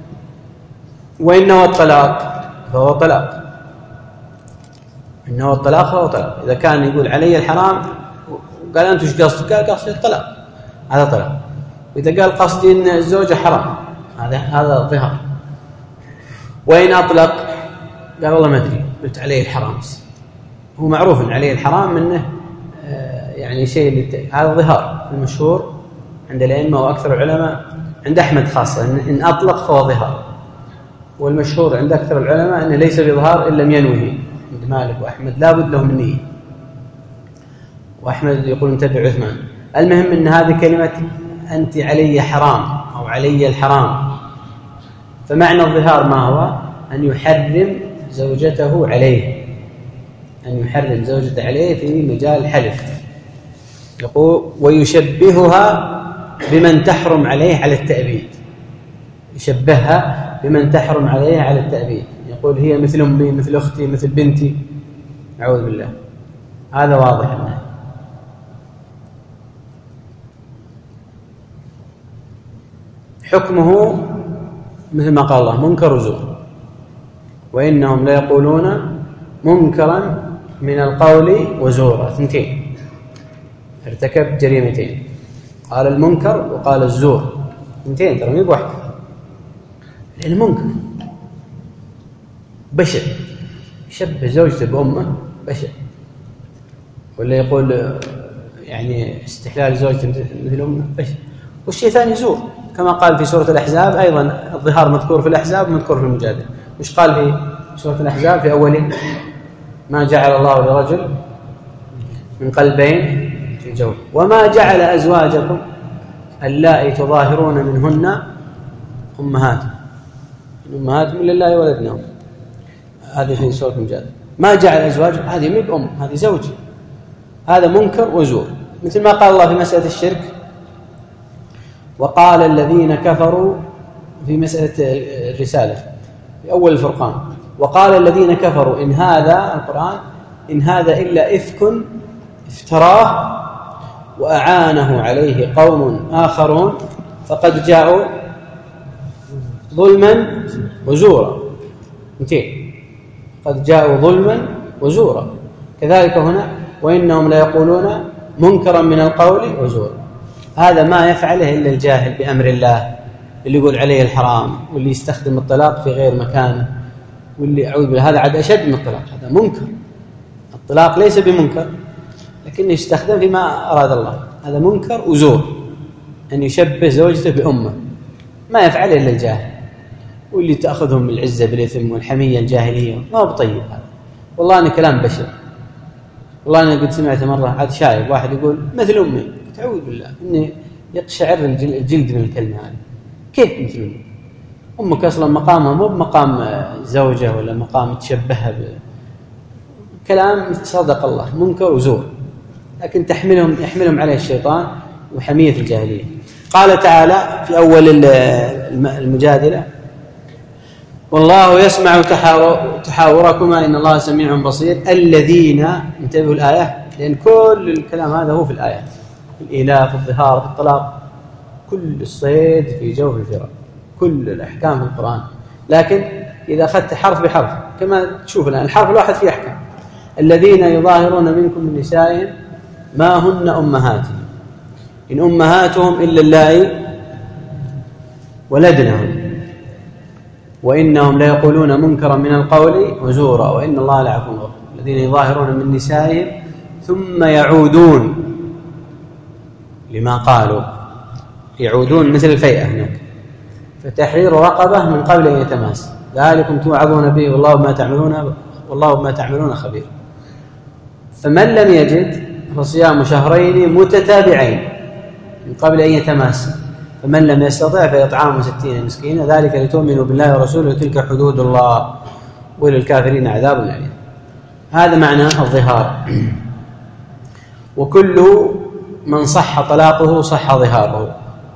وإنه الطلاق فهو طلاق، إنه الطلاق فهو طلاق. إذا كان يقول علي الحرام وقال أنت وش قصدك؟ قال قصدي الطلاق، هذا طلاق. وإذا قال قصدي إن الزوجة حرام، هذا هذا ظهار. وإن أطلق قال والله ما أدري قلت عليه الحرام، هو معروف إن عليه الحرام منه يعني شيء، هذا ظهار المشهور عند الأئمة وأكثر العلماء، عند أحمد خاصة إن أطلق فهو ظهار، والمشهور عند أكثر العلماء أنه ليس بظهار إلا لم ينوه. عند مالك وأحمد لابد له من نية، وأحمد يقول انتبع عثمان. المهم أن هذه كلمة أنت علي حرام أو علي الحرام، فمعنى الظهار ما هو؟ أن يحرم زوجته عليه، أن يحرم زوجته عليه في مجال الحلف. يقول ويشبهها بمن تحرم عليه على التأبيد، يشبهها بمن تحرم عليه على التأبيد، يقول هي مثل أمي، مثل أختي، مثل بنتي، أعوذ بالله. هذا واضح الآن. حكمه مثل ما قال الله منكر وزور، وإنهم لا يقولون منكرا من القول وزورا، اثنتين، ارتكب جريمتين، قال المنكر وقال الزور، اثنتين ترى مو بواحد. لأن المنكر بشع، يشبه زوجته بأمه بشع، ولا يقول يعني استحلال زوجته مثل أمه بشع. والشيء ثاني زور، كما قال في سورة الأحزاب أيضا، الظهار مذكور في الأحزاب ومذكور في المجادلة. وش قال في سورة الأحزاب في أول ما جعل الله لرجل من قلبين في جوف، وما جعل أزواجكم اللائي تظاهرون منهن أمهاتهم، أمهاتهم لله ولدناهم، هذه في سورة المجادلة. ما جعل أزواج، هذه مي بأم، هذه زوجي، هذا منكر وزور. مثل ما قال الله في مسألة الشرك، وقال الذين كفروا في مسألة الرسالة في أول الفرقان، وقال الذين كفروا إن هذا القرآن إن هذا إلا إفك افتراه وأعانه عليه قوم آخرون فقد جاءوا ظلما وزورا، انتهي، قد جاءوا ظلما وزورا. كذلك هنا وإنهم لا يقولون منكرا من القول وزورا. هذا ما يفعله إلا الجاهل بأمر الله، اللي يقول عليه الحرام، واللي يستخدم الطلاق في غير مكانه، واللي أعوذ بالله هذا عاد أشد من الطلاق، هذا منكر. الطلاق ليس بمنكر لكنه يستخدم فيما أراد الله، هذا منكر وزور، أن يشبه زوجته بأمه، ما يفعله إلا الجاهل، واللي تأخذهم العزة بالإثم والحمية الجاهلية، ما هو بطيب هذا. والله أنا كلام بشر، والله أنا قد سمعت مرة عاد شايب واحد يقول مثل أمي، تعوذ بالله إني يقشعر الجلد من الكلمة هذه. كيف مثل أمي؟ أمك أصلا مقامها مو بمقام زوجة ولا مقام تشبهها ب... كلام صدق الله، منكر وزور، لكن تحملهم يحملهم عليه الشيطان وحمية الجاهلية. قال تعالى في أول المجادلة والله يسمع تحاوركما إن الله سميع بصير. الذين، انتبهوا الآية لأن كل الكلام هذا هو في الآيات، في الإيلاء، في الظهار، في الطلاق، كل الصيد في جوف الفراق، كل الأحكام في القرآن. لكن إذا أخذت حرف بحرف كما تشوف الآن الحرف الواحد فيه أحكام. الذين يظاهرون منكم من نسائهم ما هن أمهاتهم إن أمهاتهم إلا اللائي ولدنهم وإنهم ليقولون منكرا من القول وزورا وإن الله لعفو غفور. الذين يظاهرون من نسائهم ثم يعودون لما قالوا، يعودون مثل الفيئة هناك، فتحرير رقبة من قبل أن يتماس، ذلكم توعظون به والله بما تعملون والله بما تعملون خبير. فمن لم يجد فصيام شهرين متتابعين من قبل أن يتماس، فمن لم يستطع فإطعام ستين مسكينا ذلك لتؤمنوا بالله ورسوله وتلك حدود الله وللكافرين عذاب أليم. هذا معنى الظهار. وكل من صح طلاقه صح ظهاره.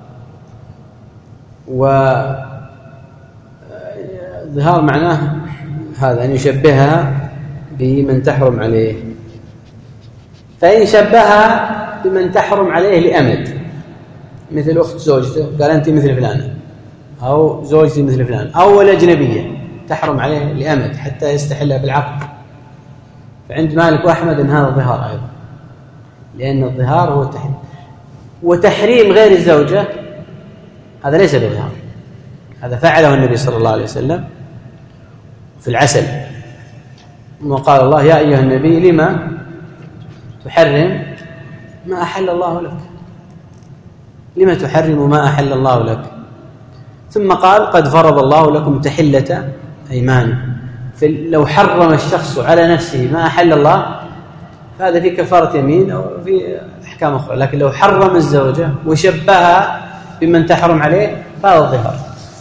والظهار معناه هذا أن يشبهها بمن تحرم عليه، فإن شبهها بمن تحرم عليه لأمد مثل أخت زوجته قال أنت مثل فلانة، أو زوجتي مثل فلان، أو الأجنبية تحرم عليه لأمد حتى يستحلها بالعقد، فعند مالك وأحمد أن هذا ظهار أيضا، لأن الظهار هو التحريم. وتحريم غير الزوجة هذا ليس بظهار، هذا فعله النبي صلى الله عليه وسلم في العسل، وقال الله يا أيها النبي لما تحرم ما أحل الله لك، لما تحرم ما أحل الله لك. ثم قال قد فرض الله لكم تحلة أيمان. لو حرم الشخص على نفسه ما أحل الله فهذا في كفارة يمين أو في أحكام أخرى، لكن لو حرم الزوجة وشبهها بمن تحرم عليه فهذا ظهار.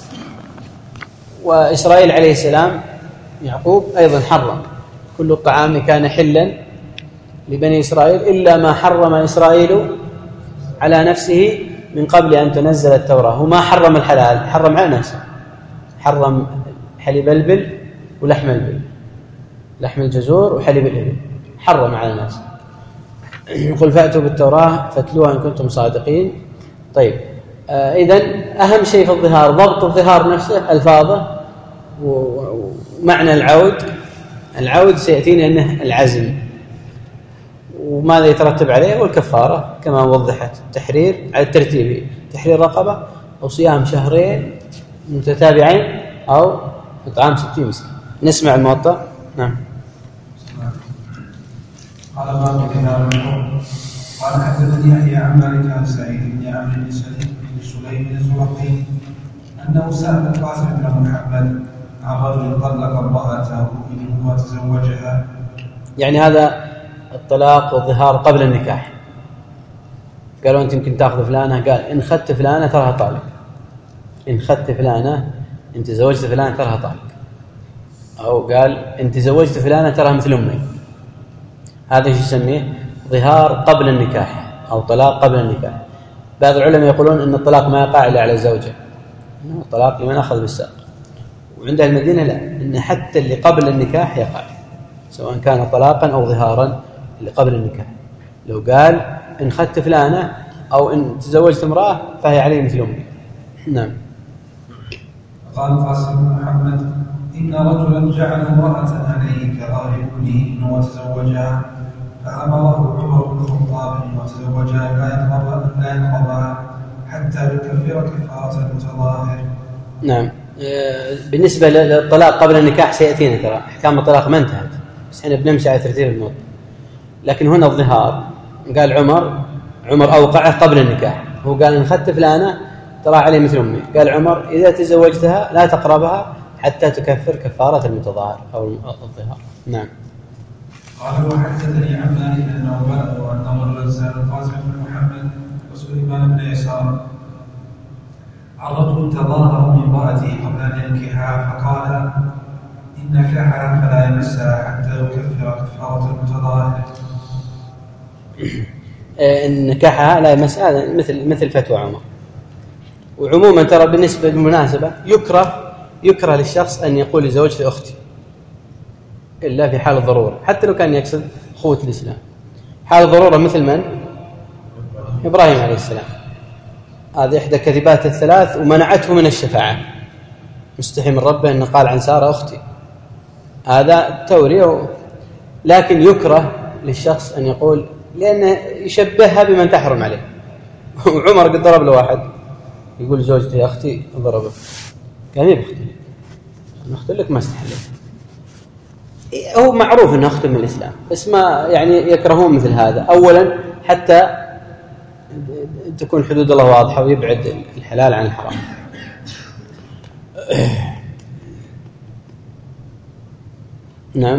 وإسرائيل عليه السلام يعقوب أيضا حرم كل الطعام كان حلا لبني إسرائيل إلا ما حرم إسرائيل على نفسه من قبل أن تنزل التوراة. وما حرم الحلال، حرم على نفسه، حرم حليب البل ولحم البل، لحم الجزور وحليب الإبل حرم على نفسه. يقول فأتوا بالتوراة فاتلوها إن كنتم صادقين. طيب آه إذن أهم شيء في الظهار ضبط الظهار نفسه ألفاظه ومعنى العود. العود سيأتينا أنه العزم، وماذا يترتب عليه والكفارة كما وضحت. التحرير على الترتيب تحرير رقبة أو صيام شهرين متتابعين أو إطعام ستين مسكين. نسمع الموطأ. نعم. قال باب كتاب الحكم. قال حدثني يحيى عن مالك عن سعيد بن عمرو بن سليم الزرقي أنه سأل القاسم بن محمد عن رجل طلق امرأته إن هو تزوجها. يعني هذا الطلاق والظهار قبل النكاح. قالوا أنت يمكن تأخذ فلانة، قال إن خدت فلانة ترها طالق، إن خدت فلانة إن تزوجت فلانة ترها طالق، أو قال إن تزوجت فلانة ترها مثل أمي. هذا ايش يسميه؟ ظهار قبل النكاح أو طلاق قبل النكاح. بعض العلماء يقولون إن الطلاق ما يقع إلا على الزوجة، إنه الطلاق لمن أخذ بالساق. وعند المدينة لا، إن حتى اللي قبل النكاح يقع سواء كان طلاقا أو ظهارا اللي قبل النكاح. لو قال إن خدت فلانة أو إن تزوجت امرأة فهي عليه مثل أمي. نعم. قال قاسم بن محمد إن رجلا جعل امرأة عليه كظاهر كله إنه وتزوجها، فأمره عمر بن الخطاب إنه وتزوجها لا يقرب لا يقربها حتى يكفر كفارة المتظاهر. نعم. بالنسبة للطلاق قبل النكاح سيأتينا ترى أحكام الطلاق ما انتهت، بس احنا بنمشي على ترتيب الموضوع. لكن هنا الظهار قال عمر عمر أوقعه قبل النكاح، هو قال إن خدت فلانة ترى عليه مثل أمي، قال عمر إذا تزوجتها لا تقربها حتى تكفر كفارة المتظاهر أو الظهار. نعم. قال وحدثني عن مالك أنه بلغ أن رجلا سأل القاسم بن محمد وسليمان بن يسار عن رجل تظاهر من امرأته قبل أن ينكحها فقال إن نكحها فلا يمسها حتى يكفر كفارة المتظاهر. إن نكحها لا يمسها هذا مثل مثل فتوى عمر. وعموما ترى بالنسبة للمناسبة يكره يكره للشخص أن يقول لزوجتي أختي إلا في حال الضرورة، حتى لو كان يقصد أخوة الإسلام. حال الضرورة مثل من؟ إبراهيم عليه السلام. هذه إحدى كذبات الثلاث ومنعته من الشفاعة، مستحي من ربه أنه قال عن سارة أختي، هذا تورية. لكن يكره للشخص أن يقول، لأنه يشبهها بمن تحرم عليه. وعمر قد ضرب له واحد يقول زوجتي أختي ضربه، قال مين أختي؟ أنا أختي لك ما استحلت. هو معروف أنه أختي من الإسلام، بس ما يعني يكرهون مثل هذا. أولا حتى تكون حدود الله واضحة ويبعد الحلال عن الحرام. نعم.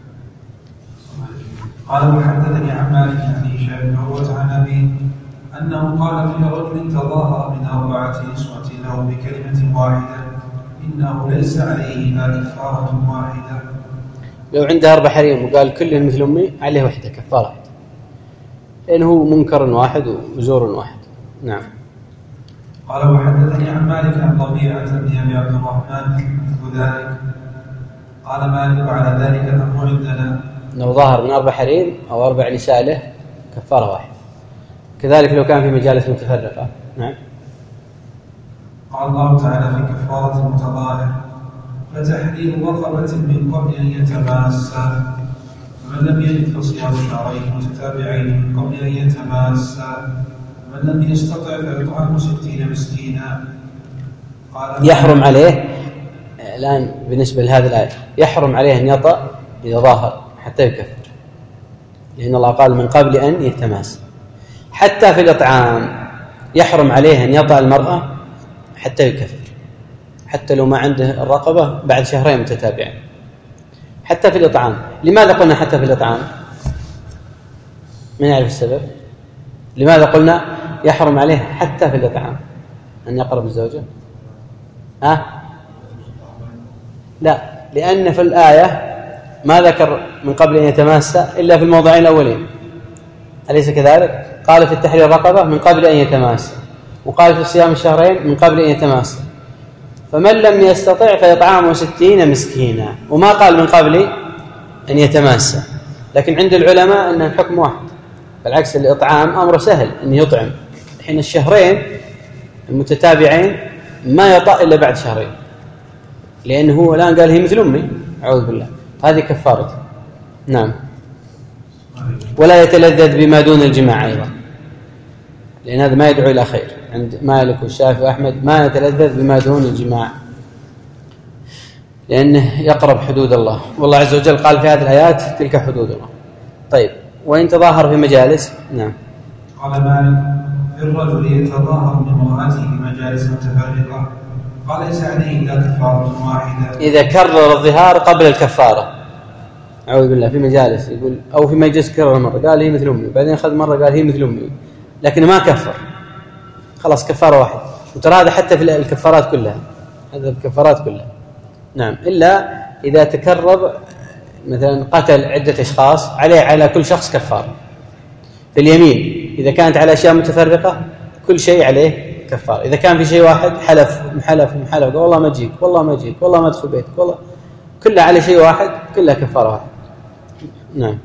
قال وحدثني عن مالك عن هشام بن عروة عن أبيه أنه قال في رجل تظاهر من أربعة نسوة له بكلمة واحدة إنه ليس عليه إلا كفارة واحدة. لو عنده أربع حريم وقال كل مثل أمي عليه وحدة كفارة، لأنه منكر واحد وزور واحد. نعم. قال وحدثني عن مالك عن طبيعة بن أبي عبد الرحمن مثل ذلك. قال مالك على ذلك الأمر عندنا لو ظهر من أربع حريم أو أربع نساء له كفارة واحد، كذلك لو كان في مجالس متفرقة. نعم. قال الله تعالى في كفارة المتظاهر فتحرير رقبة من قبل أن يتماسا، فمن لم يجد فصيام شهرين متتابعين من قبل أن يتماسا، ومن لم يستطع فإطعام ستين مسكينا. يحرم عليه الآن بالنسبة لهذه الآية، يحرم عليه أن يطأ إذا ظاهر حتى يكفر، لأن الله قال من قبل أن يتماس. حتى في الإطعام يحرم عليه أن يطأ المرأة حتى يكفر، حتى لو ما عنده الرقبة بعد شهرين متتابعين. حتى في الإطعام. لماذا قلنا حتى في الإطعام؟ من يعرف السبب؟ لماذا قلنا يحرم عليه حتى في الإطعام أن يقرب الزوجة؟ ها؟ لا، لأن في الآية ما ذكر من قبل أن يتماسى إلا في الموضعين الأولين، أليس كذلك؟ قال في التحرير الرقبة من قبل أن يتماسى، وقال في صيام الشهرين من قبل أن يتماسى. فمن لم يستطع فيطعام ستين مسكينا، وما قال من قبل أن يتماسى. لكن عند العلماء أن الحكم واحد، بالعكس الإطعام أمر سهل أن يطعم. حين الشهرين المتتابعين ما يطأ إلا بعد شهرين، لأنه هو الآن قال هي مثل أمي، أعوذ بالله، هذه كفارته. نعم. ولا يتلذذ بما دون الجماع أيضا، لأن هذا ما يدعو إلى خير. عند مالك والشافعي وأحمد ما يتلذذ بما دون الجماع، لأنه يقرب حدود الله، والله عز وجل قال في هذه الآيات تلك حدود الله. طيب، وإن تظاهر في مجالس. نعم. قال مالك في الرجل يتظاهر بامرأته في مجالس متفرقة قال ليس عليه إلا كفارة واحدة إذا كرر الظهار قبل الكفارة، أعوذ بالله، في مجالس يقول أو في مجلس كرر مرة قال هي مثل أمي، بعدين أخذ مرة قال هي مثل أمي، لكن ما كفر، خلاص كفارة واحدة. وترى هذا حتى في الكفارات كلها، هذا الكفارات كلها. نعم. إلا إذا تكرر مثلا قتل عدة أشخاص عليه على كل شخص كفارة. في اليمين إذا كانت على أشياء متفرقة كل شيء عليه كفارة. إذا كان في شيء واحد حلف محلف محلف والله ما أجيك والله ما أجيك والله ما أدخل بيتك والله، كلها على شيء واحد، كلها كفارة واحد. نعم.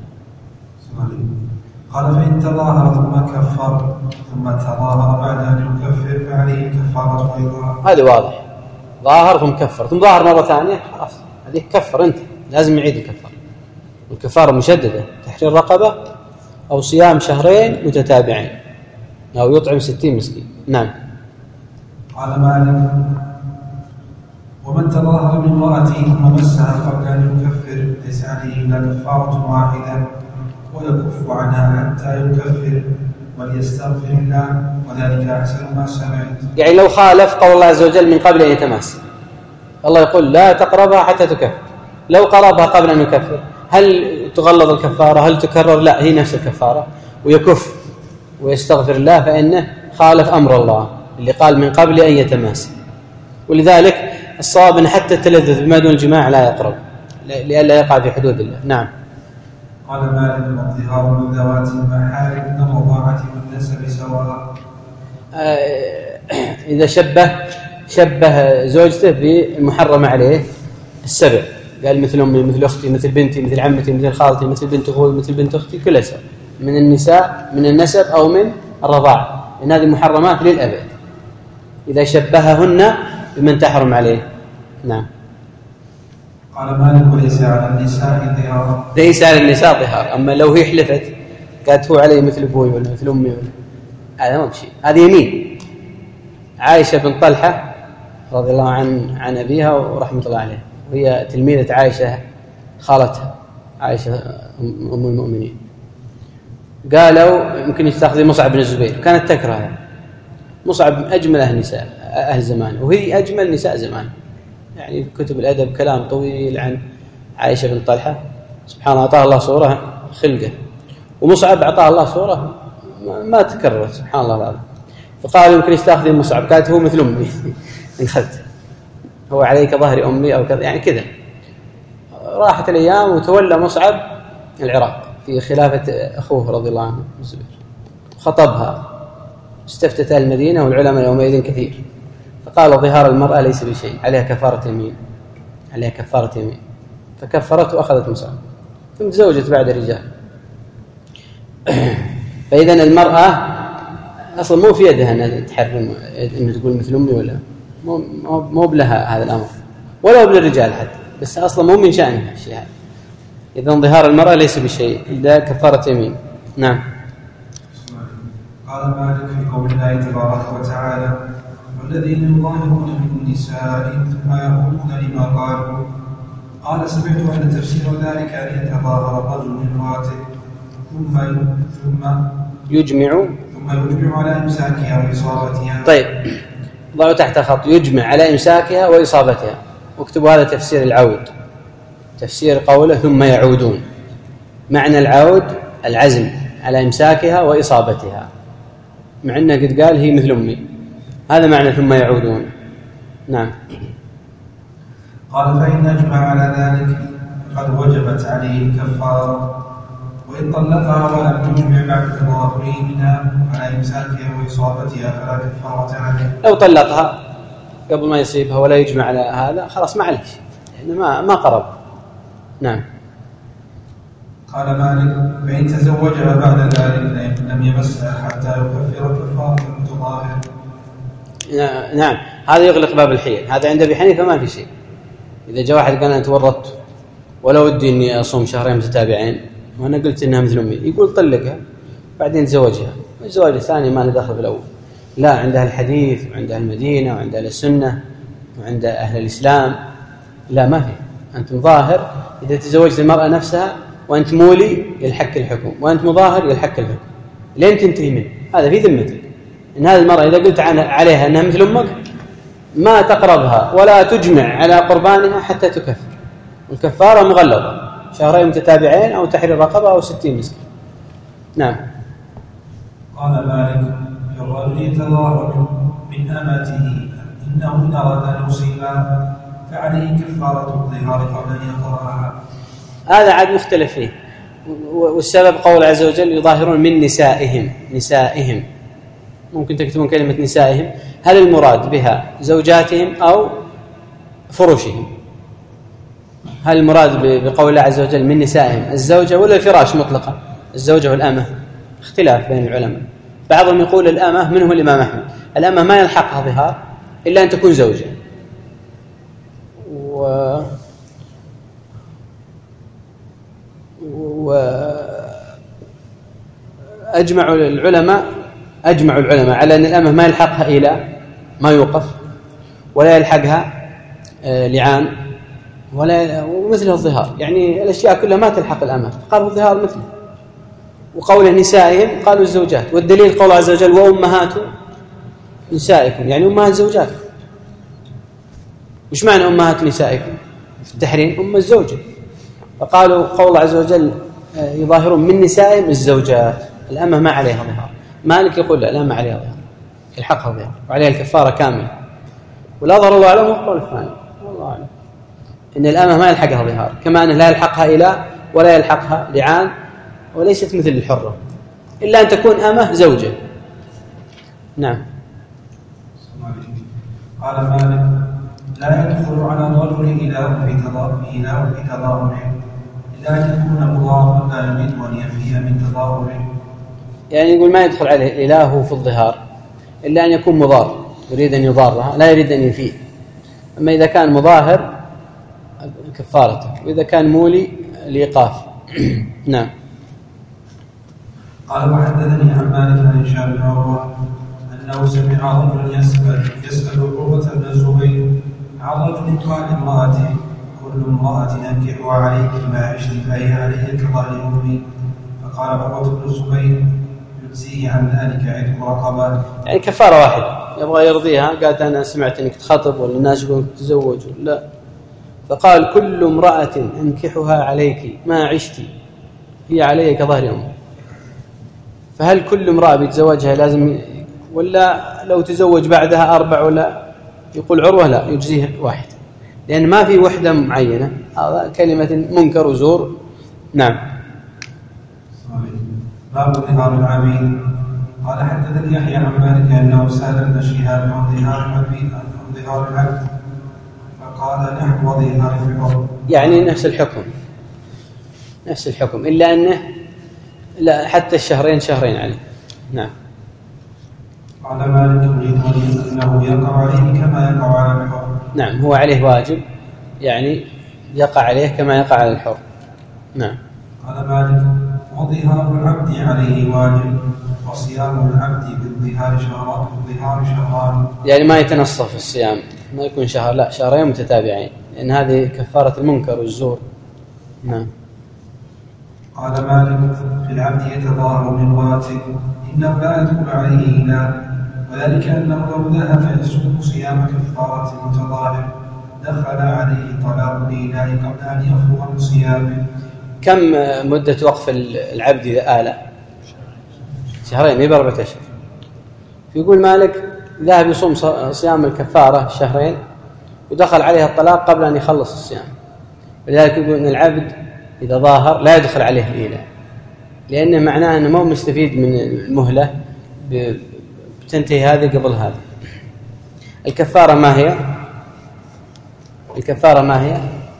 قال فإن تظاهر ثم كفر ثم تظاهر بعد أن يكفر فعليه كفارة أيضا. هذا واضح، ظاهر ثم كفر ثم ظاهر مرة ثانية، خلاص هذه كفر، أنت لازم يعيد الكفارة. الكفارة مشددة، تحرير رقبة أو صيام شهرين متتابعين أو يطعم ستين مسكين. نعم. قال مالك ومن تظاهر بامرأته ثم مسها قبل أن يكفر ليس عليه إلا كفارة واحدة ويكف عنها حتى يكفر وليستغفر الله وذلك أحسن ما سمعت. يعني لو خالف قول الله عز وجل من قبل أن يتماس، الله يقول لا تقربها حتى تكفر، لو قربها قبل أن يكفر هل تغلظ الكفارة؟ هل تكرر؟ لا، هي نفس الكفارة، ويكف ويستغفر الله، فإنه خالف أمر الله اللي قال من قبل أن يتماس. ولذلك الصواب أن حتى التلذذ بما دون الجماع لا يقرب لئلا يقع في حدود الله. نعم. قال مالك والظهار من ذوات المحارم الرضاعة والنسب سواء. إذا شبه شبه زوجته بالمحرم عليه السبع، قال مثل أمي مثل أختي مثل بنتي مثل عمتي مثل خالتي مثل بنت أخوي مثل بنت أختي، كلها سبع من النساء من النسب أو من الرضاعة، إن هذه محرمات للأبد إذا شبههن بمن تحرم عليه. نعم. قال مالك وليس على النساء ظهار. ليس على النساء ظهار. أما لو هي حلفت قالت هو علي مثل أبوي ولا مثل أمي ولا هذا ما بشيء، هذه يمين. عائشة بن طلحة رضي الله عن عن أبيها ورحمة الله عليه، وهي تلميذة عائشة خالتها عائشة أم المؤمنين، قالوا يمكن يستخدم مصعب بن الزبير، كانت تكره مصعب أجمل أهل النساء أهل زمان، وهي أجمل نساء زمان. يعني كتب الأدب كلام طويل عن عائشة بن طلحة، سبحان الله أعطاه الله صورة خلقة، ومصعب أعطاه الله صورة ما تكررت سبحان الله العظيم. فقال يمكن يستخدم مصعب، قالت هو مثل أمي إن خذت هو عليك ظهر أمي أو كذا، يعني كذا. راحت الأيام وتولى مصعب العراق في خلافة أخوه رضي الله عنه الزبير، خطبها، استفتت المدينة والعلماء يومئذ كثير، فقال ظهار المرأة ليس بشيء، عليها كفارة يمين، عليها كفارة يمين، فكفرته وأخذت مصعب ثم تزوجت بعد الرجال. فإذا المرأة أصلا مو في يدها أن تحرم أن تقول مثل أمي، ولا مو مو بلها هذا الأمر، ولا بالرجال حتى، بس أصلا مو من شأنها الشيء هذا. إذا ظهار المرأة ليس بشيء إلا كفارة يمين. نعم. قال مالك في قول الله تبارك وتعالى والذين يظاهرون من النساء ثم يقولون لما قالوا، قال سمعت أن تفسير ذلك أن يتظاهر الرجل من امرأته ثم ثم يجمع ثم يجمع على إمساكها وإصابتها. طيب ضعوا تحت خط يجمع على إمساكها وإصابتها، واكتبوا هذا تفسير العود، تفسير قوله ثم يعودون. معنى العود العزم على إمساكها وإصابتها، مع أنه قد قال هي مثل أمي، هذا معنى ثم يعودون. نعم. قال فإن أجمع على ذلك قد وجبت عليه الكفارة، وإن طلقها ولم يجمع بعد تظاهره منها على إمساكها وإصابتها فلا كفارة عليه. لو طلقها قبل ما يصيبها ولا يجمع على هذا خلاص ما عليه، يعني ما ما قرب. نعم. قال مالك فإن تزوجها بعد ذلك لم يمسها حتى يكفر كفارة المتظاهر. نعم، هذا يغلق باب الحيل، هذا عند أبي حنيفة ما في شيء. إذا جاء واحد قال أنا تورطت ولا ودي إني أصوم شهرين متتابعين وأنا قلت إنها مثل أمي، يقول طلقها بعدين تزوجها، الزواج الثاني ما له دخل في الأول. لا، عند أهل الحديث وعند أهل المدينة وعند أهل السنة وعند أهل الإسلام لا، ما في. أنت مظاهر إذا تزوجت المرأة نفسها وأنت مولي يلحق الحكم، وأنت مظاهر يلحق الحكم لين تنتهي منه، هذا في ذمتك. إن هذه المرأة إذا قلت عليها أنها مثل أمك ما تقربها ولا تجمع على قربانها حتى تكفر، والكفارة مغلظة، شهرين متتابعين أو تحرير رقبة أو ستين مسكين. نعم. قال مالك في الرجل يتظاهر من أمته إنه إن أراد أن يصيبها فعليه كفارة الظهار قبل أن يقرأها. هذا عاد مختلف فيه، والسبب قول عز وجل يظاهرون من نسائهم. نسائهم ممكن تكتبون كلمة نسائهم، هل المراد بها زوجاتهم أو فرشهم؟ هل المراد بقول الله عز وجل من نسائهم الزوجة ولا الفراش مطلقا؟ الزوجة والأمة اختلاف بين العلماء، بعضهم يقول الأمة، منه الإمام أحمد، الأمة ما يلحقها ظهار إلا أن تكون زوجة. و وأجمع العلماء أجمع العلماء على أن الأمة ما يلحقها إلى ما يوقف، ولا يلحقها لعان، ولا ومثل الظهار، يعني الأشياء كلها ما تلحق الأمة، قالوا الظهار مثله. وقول نسائهم قالوا الزوجات، والدليل قول عز وجل وأمهات نسائكم، يعني أمهات زوجاتكم. وش معنى أمهات نسائكم في التحريم؟ أم الزوجة، فقالوا قول عز وجل يظاهرون من نسائهم الزوجات، الأمة ما عليها ظهار. مالك يقول لا، الأمة عليها ظهار يلحقها ظهار وعليها الكفارة كاملة، ولا ظهر الله أعلم وقول الثاني والله أعلم إن الأمة ما يلحقها ظهار، كما أنه لا يلحقها إلى ولا يلحقها لعان، وليست مثل الحرة إلا أن تكون أمة زوجة. نعم. قال مالك لا يدخل على الرجل إله في تظاهره إلا أن يكون مضارا لا يريد أن يفي من تظاهره. يعني يقول ما يدخل عليه إله في الظهار إلا أن يكون مضار، يريد أن يضارها لا يريد أن يفيه. أما إذا كان مظاهر كفارته، وإذا كان مولي الإيقاف. نعم. قال وحدثني عن مالك عن هشام بن عروة أنه سمع رجلا يسأل يسأل عروة بن الزبير عن رجل قال لامرأته كل امرأة أنكحها عليك ما عشت فهي علي كظهر أمي، فقال عروة بن الزبير يجزيه عن ذلك عتق رقبة. يعني كفارة واحدة يبغى يرضيها، قالت أنا سمعت أنك تخطب ولا الناس يقولون تتزوج، لا، فقال كل امرأة أنكحها عليك ما عشت هي علي كظهر أمي. فهل كل امرأة بيتزوجها لازم، ولا لو تزوج بعدها أربع؟ ولا يقول عروة لا، يجزيه واحد، لأن ما في وحدة معينة، هذا كلمة منكر وزور. نعم. باب ظهار العبيد. قال حدثني يحيى عن مالك أنه سأل ابن شهاب عن ظهار العبيد عن ظهار العبد فقال نحو ظهار في الحر، يعني نفس الحكم نفس الحكم إلا أنه لا، حتى الشهرين شهرين عليه. نعم. قال مالك أنه يقع عليه كما يقع على الحر. نعم، هو عليه واجب، يعني يقع عليه كما يقع على الحر. نعم. قال مالك وظهار العبد عليه واجب وصيام العبد بالظهار شهران بالظهار شهران، يعني ما يتنصف الصيام، ما يكون شهر، لا شهرين متتابعين، لأن هذه كفارة المنكر والزور. نعم. قال مالك في العبد يتظاهر من واتر إنه لا يدخل عليه هلال، وذلك أنه لو ذهب يسوق صيام كفارة المتظاهر دخل عليه طلاق الهلال قبل أن يفرغ من صيامه. كم مدة وقف العبد إذا آل؟ شهرين، يبقى أربعة أشهر. يقول مالك ذهب يصوم صيام الكفارة شهرين ودخل عليه الطلاق قبل أن يخلص الصيام، ولذلك يقول أن العبد إذا ظاهر لا يدخل عليه الإيلاء، لأنه معناه أنه مو مستفيد من المهلة، بتنتهي هذه قبل هذه. الكفارة ما هي؟ الكفارة ما هي؟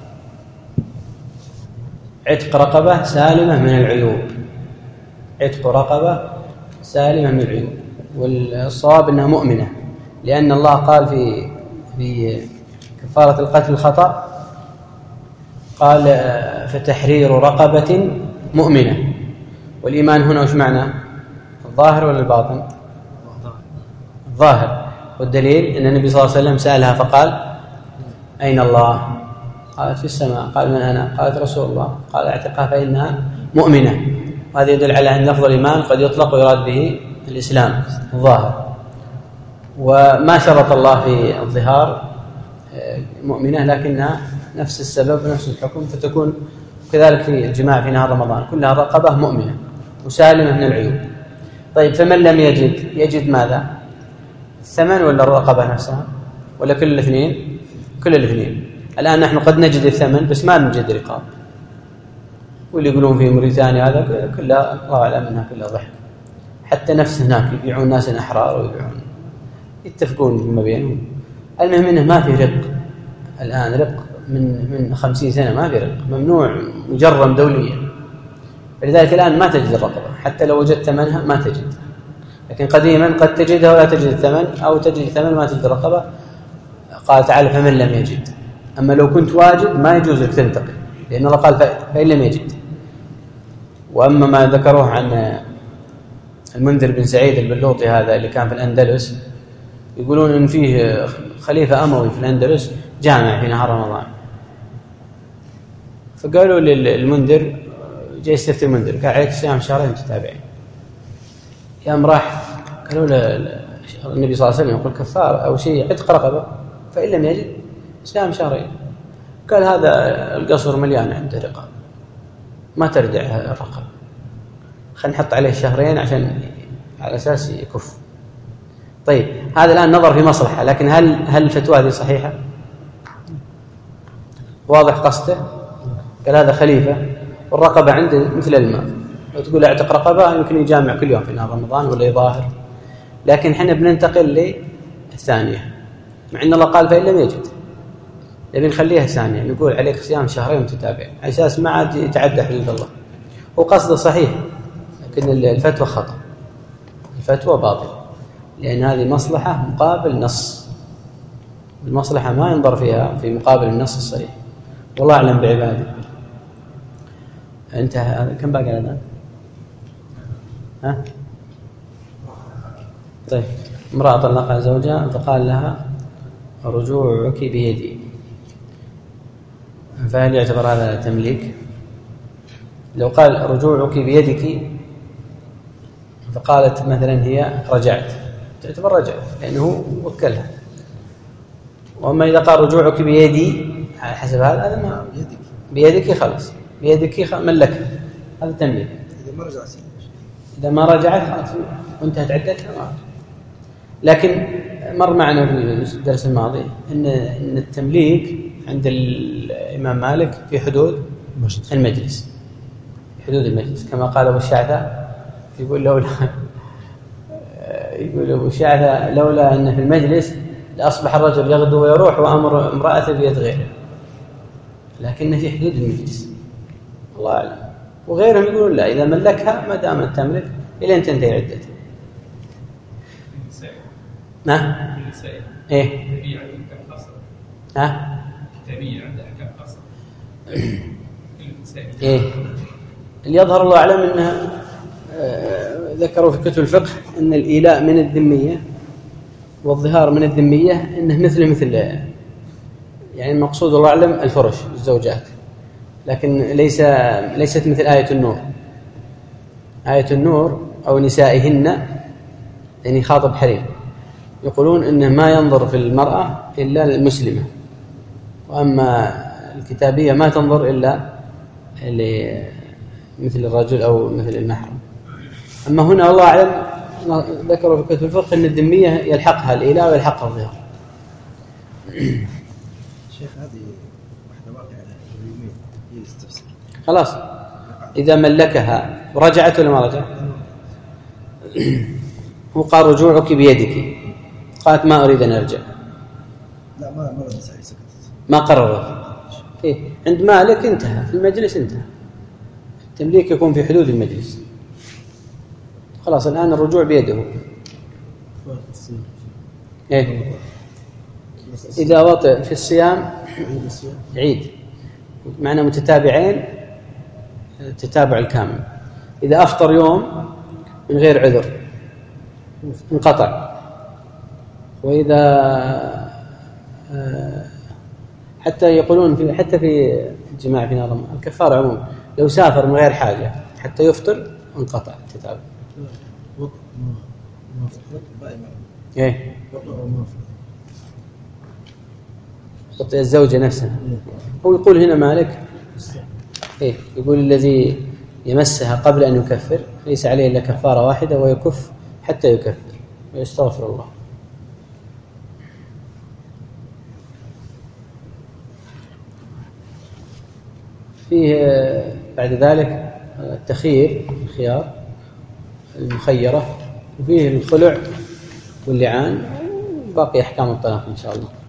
عتق رقبة سالمة من العيوب، عتق رقبة سالمة من العيوب، والصواب أنها مؤمنة، لأن الله قال في في كفارة القتل الخطأ قال فتحرير رقبة مؤمنة. والإيمان هنا وش معنى؟ الظاهر ولا الباطن؟ الظاهر. والدليل أن النبي صلى الله عليه وسلم سألها فقال أين الله؟ قالت في السماء. قال من أنا؟ قالت رسول الله. قال اعتقها فإنها مؤمنة. وهذا يدل على أن لفظ الإيمان قد يطلق ويراد به الإسلام الظاهر، وما شرط الله في الظهار مؤمنة، لكنها نفس السبب ونفس الحكم، فتكون كذلك في الجماع في نهار رمضان كلها رقبة مؤمنة وسالمة من العيوب. طيب فمن لم يجد، يجد ماذا؟ الثمن ولا الرقبة نفسها ولا كل الاثنين؟ كل الاثنين. الآن نحن قد نجد الثمن بس ما نجد رقاب، واللي يقولون في موريتانيا هذا كلها الله أعلم منها كلها ضحك، حتى نفس هناك يبيعون ناس أحرار ويبيعون، يتفقون فيما بينهم. المهم إنه ما في رق الآن، رق من من خمسين سنة ما في رق، ممنوع مجرم دوليا. فلذلك الآن ما تجد الرقبة، حتى لو وجدت ثمنها ما تجد، لكن قديما قد تجدها ولا تجد الثمن، أو تجد الثمن ما تجد الرقبة. قال تعالى فمن لم يجد. أما لو كنت واجد ما يجوز لك تنتقل، لأن الله قال فإن لم يجد. وأما ما ذكروه عن المنذر بن سعيد البلوطي هذا اللي كان في الأندلس، يقولون إن فيه خليفة أموي في الأندلس جامع في نهار رمضان، فقالوا للمنذر جاي يستفتي المنذر قال عليك صيام شهرين متتابعين. يوم راح قالوا له النبي صلى الله عليه وسلم يقول كفارة أو شيء عتق رقبة، فإن لم يجد صيام شهرين. قال هذا القصر مليان عنده رقاب ما تردع الرقبة، خلينا نحط عليه شهرين عشان على أساس يكف. طيب هذا الآن نظر في مصلحة، لكن هل هل الفتوى هذه صحيحة؟ واضح قصده؟ قال هذا خليفة والرقبة عنده مثل الماء، لو تقول اعتق رقبة يمكن يجامع كل يوم في نهار رمضان ولا يظاهر، لكن احنا بننتقل للثانية، مع أن الله قال فإن لم يجد، نبي نخليها ثانية، نقول عليك صيام شهرين متتابعين على أساس ما عاد يتعدى حدود الله. هو قصده صحيح، لكن الفتوى خطأ، الفتوى باطل. لأن هذه مصلحة مقابل نص، المصلحة ما ينظر فيها في مقابل النص الصريح. والله أعلم بعباده. انتهى. كم باقي الآن؟ ها؟ طيب، امرأة طلقها زوجها فقال لها رجوعك بيدي، فهل يعتبر هذا تمليك؟ لو قال رجوعك بيدك فقالت مثلا هي رجعت، تعتبر رجعت لأنه وكلها. وأما إذا قال رجوعك بيدي على حسب هذا هذا ما بيدك خلاص، بيدك ملكها، هذا تمليك. إذا ما رجعت إذا ما رجعت خلاص وانتهت عدتها. لكن مر معنا في الدرس الماضي إن إن التمليك عند الإمام مالك في حدود المجلس، في حدود المجلس كما قال أبو الشعثاء، يقول لولا يقول أبو الشعثاء لولا أن في المجلس لأصبح الرجل يغدو ويروح وأمر امرأته بيد غيره، لكن في حدود المجلس الله أعلم. وغيرهم يقولون لا، إذا ملكها ما دامت تملك إلى أن تنتهي عدتها. نعم. إيه. ها. كتابية عند أحكام خاصة. إيه. اللي يظهر الله أعلم أنها آه ذكروا في كتب الفقه أن الإيلاء من الذمية والظهار من الذمية أنه مثل مثل يعني المقصود الله أعلم الفرش الزوجات، لكن ليس ليست مثل آية النور. آية النور أو نسائهن يعني خاطب حريم، يقولون إنه ما ينظر في المرأة إلا المسلمة، وأما الكتابية ما تنظر إلا مثل الرجل أو مثل المحرم. أما هنا الله أعلم ذكروا في كتب الفقه أن الذمية يلحقها الإيلاء ويلحقها الظهار. شيخ هذه واحدة واقعة اليومين هي الاستفسار. خلاص إذا ملكها رجعت ولا ما رجعت؟ هو قال رجوعك بيدك، قالت ما أريد أن أرجع. لا ما ما ردت عليه، سكتت ما قررت. إيه عند مالك انتهى، في المجلس انتهى. التمليك يكون في حدود المجلس. خلاص الآن الرجوع بيده. إيه إذا وطئ في الصيام عيد معنى متتابعين التتابع الكامل. إذا أفطر يوم من غير عذر انقطع. وإذا حتى يقولون في حتى في الجماعة في نظام الكفارة عموما لو سافر من غير حاجة حتى يفطر انقطع التتابع. إيه وطئ الزوجة نفسها. هو يقول هنا مالك إيه يقول الذي يمسها قبل أن يكفر ليس عليه إلا كفارة واحدة ويكف حتى يكفر ويستغفر الله. فيه بعد ذلك التخيير الخيار المخيرة، وفيه الخلع واللعان، باقي أحكام الطلاق إن شاء الله.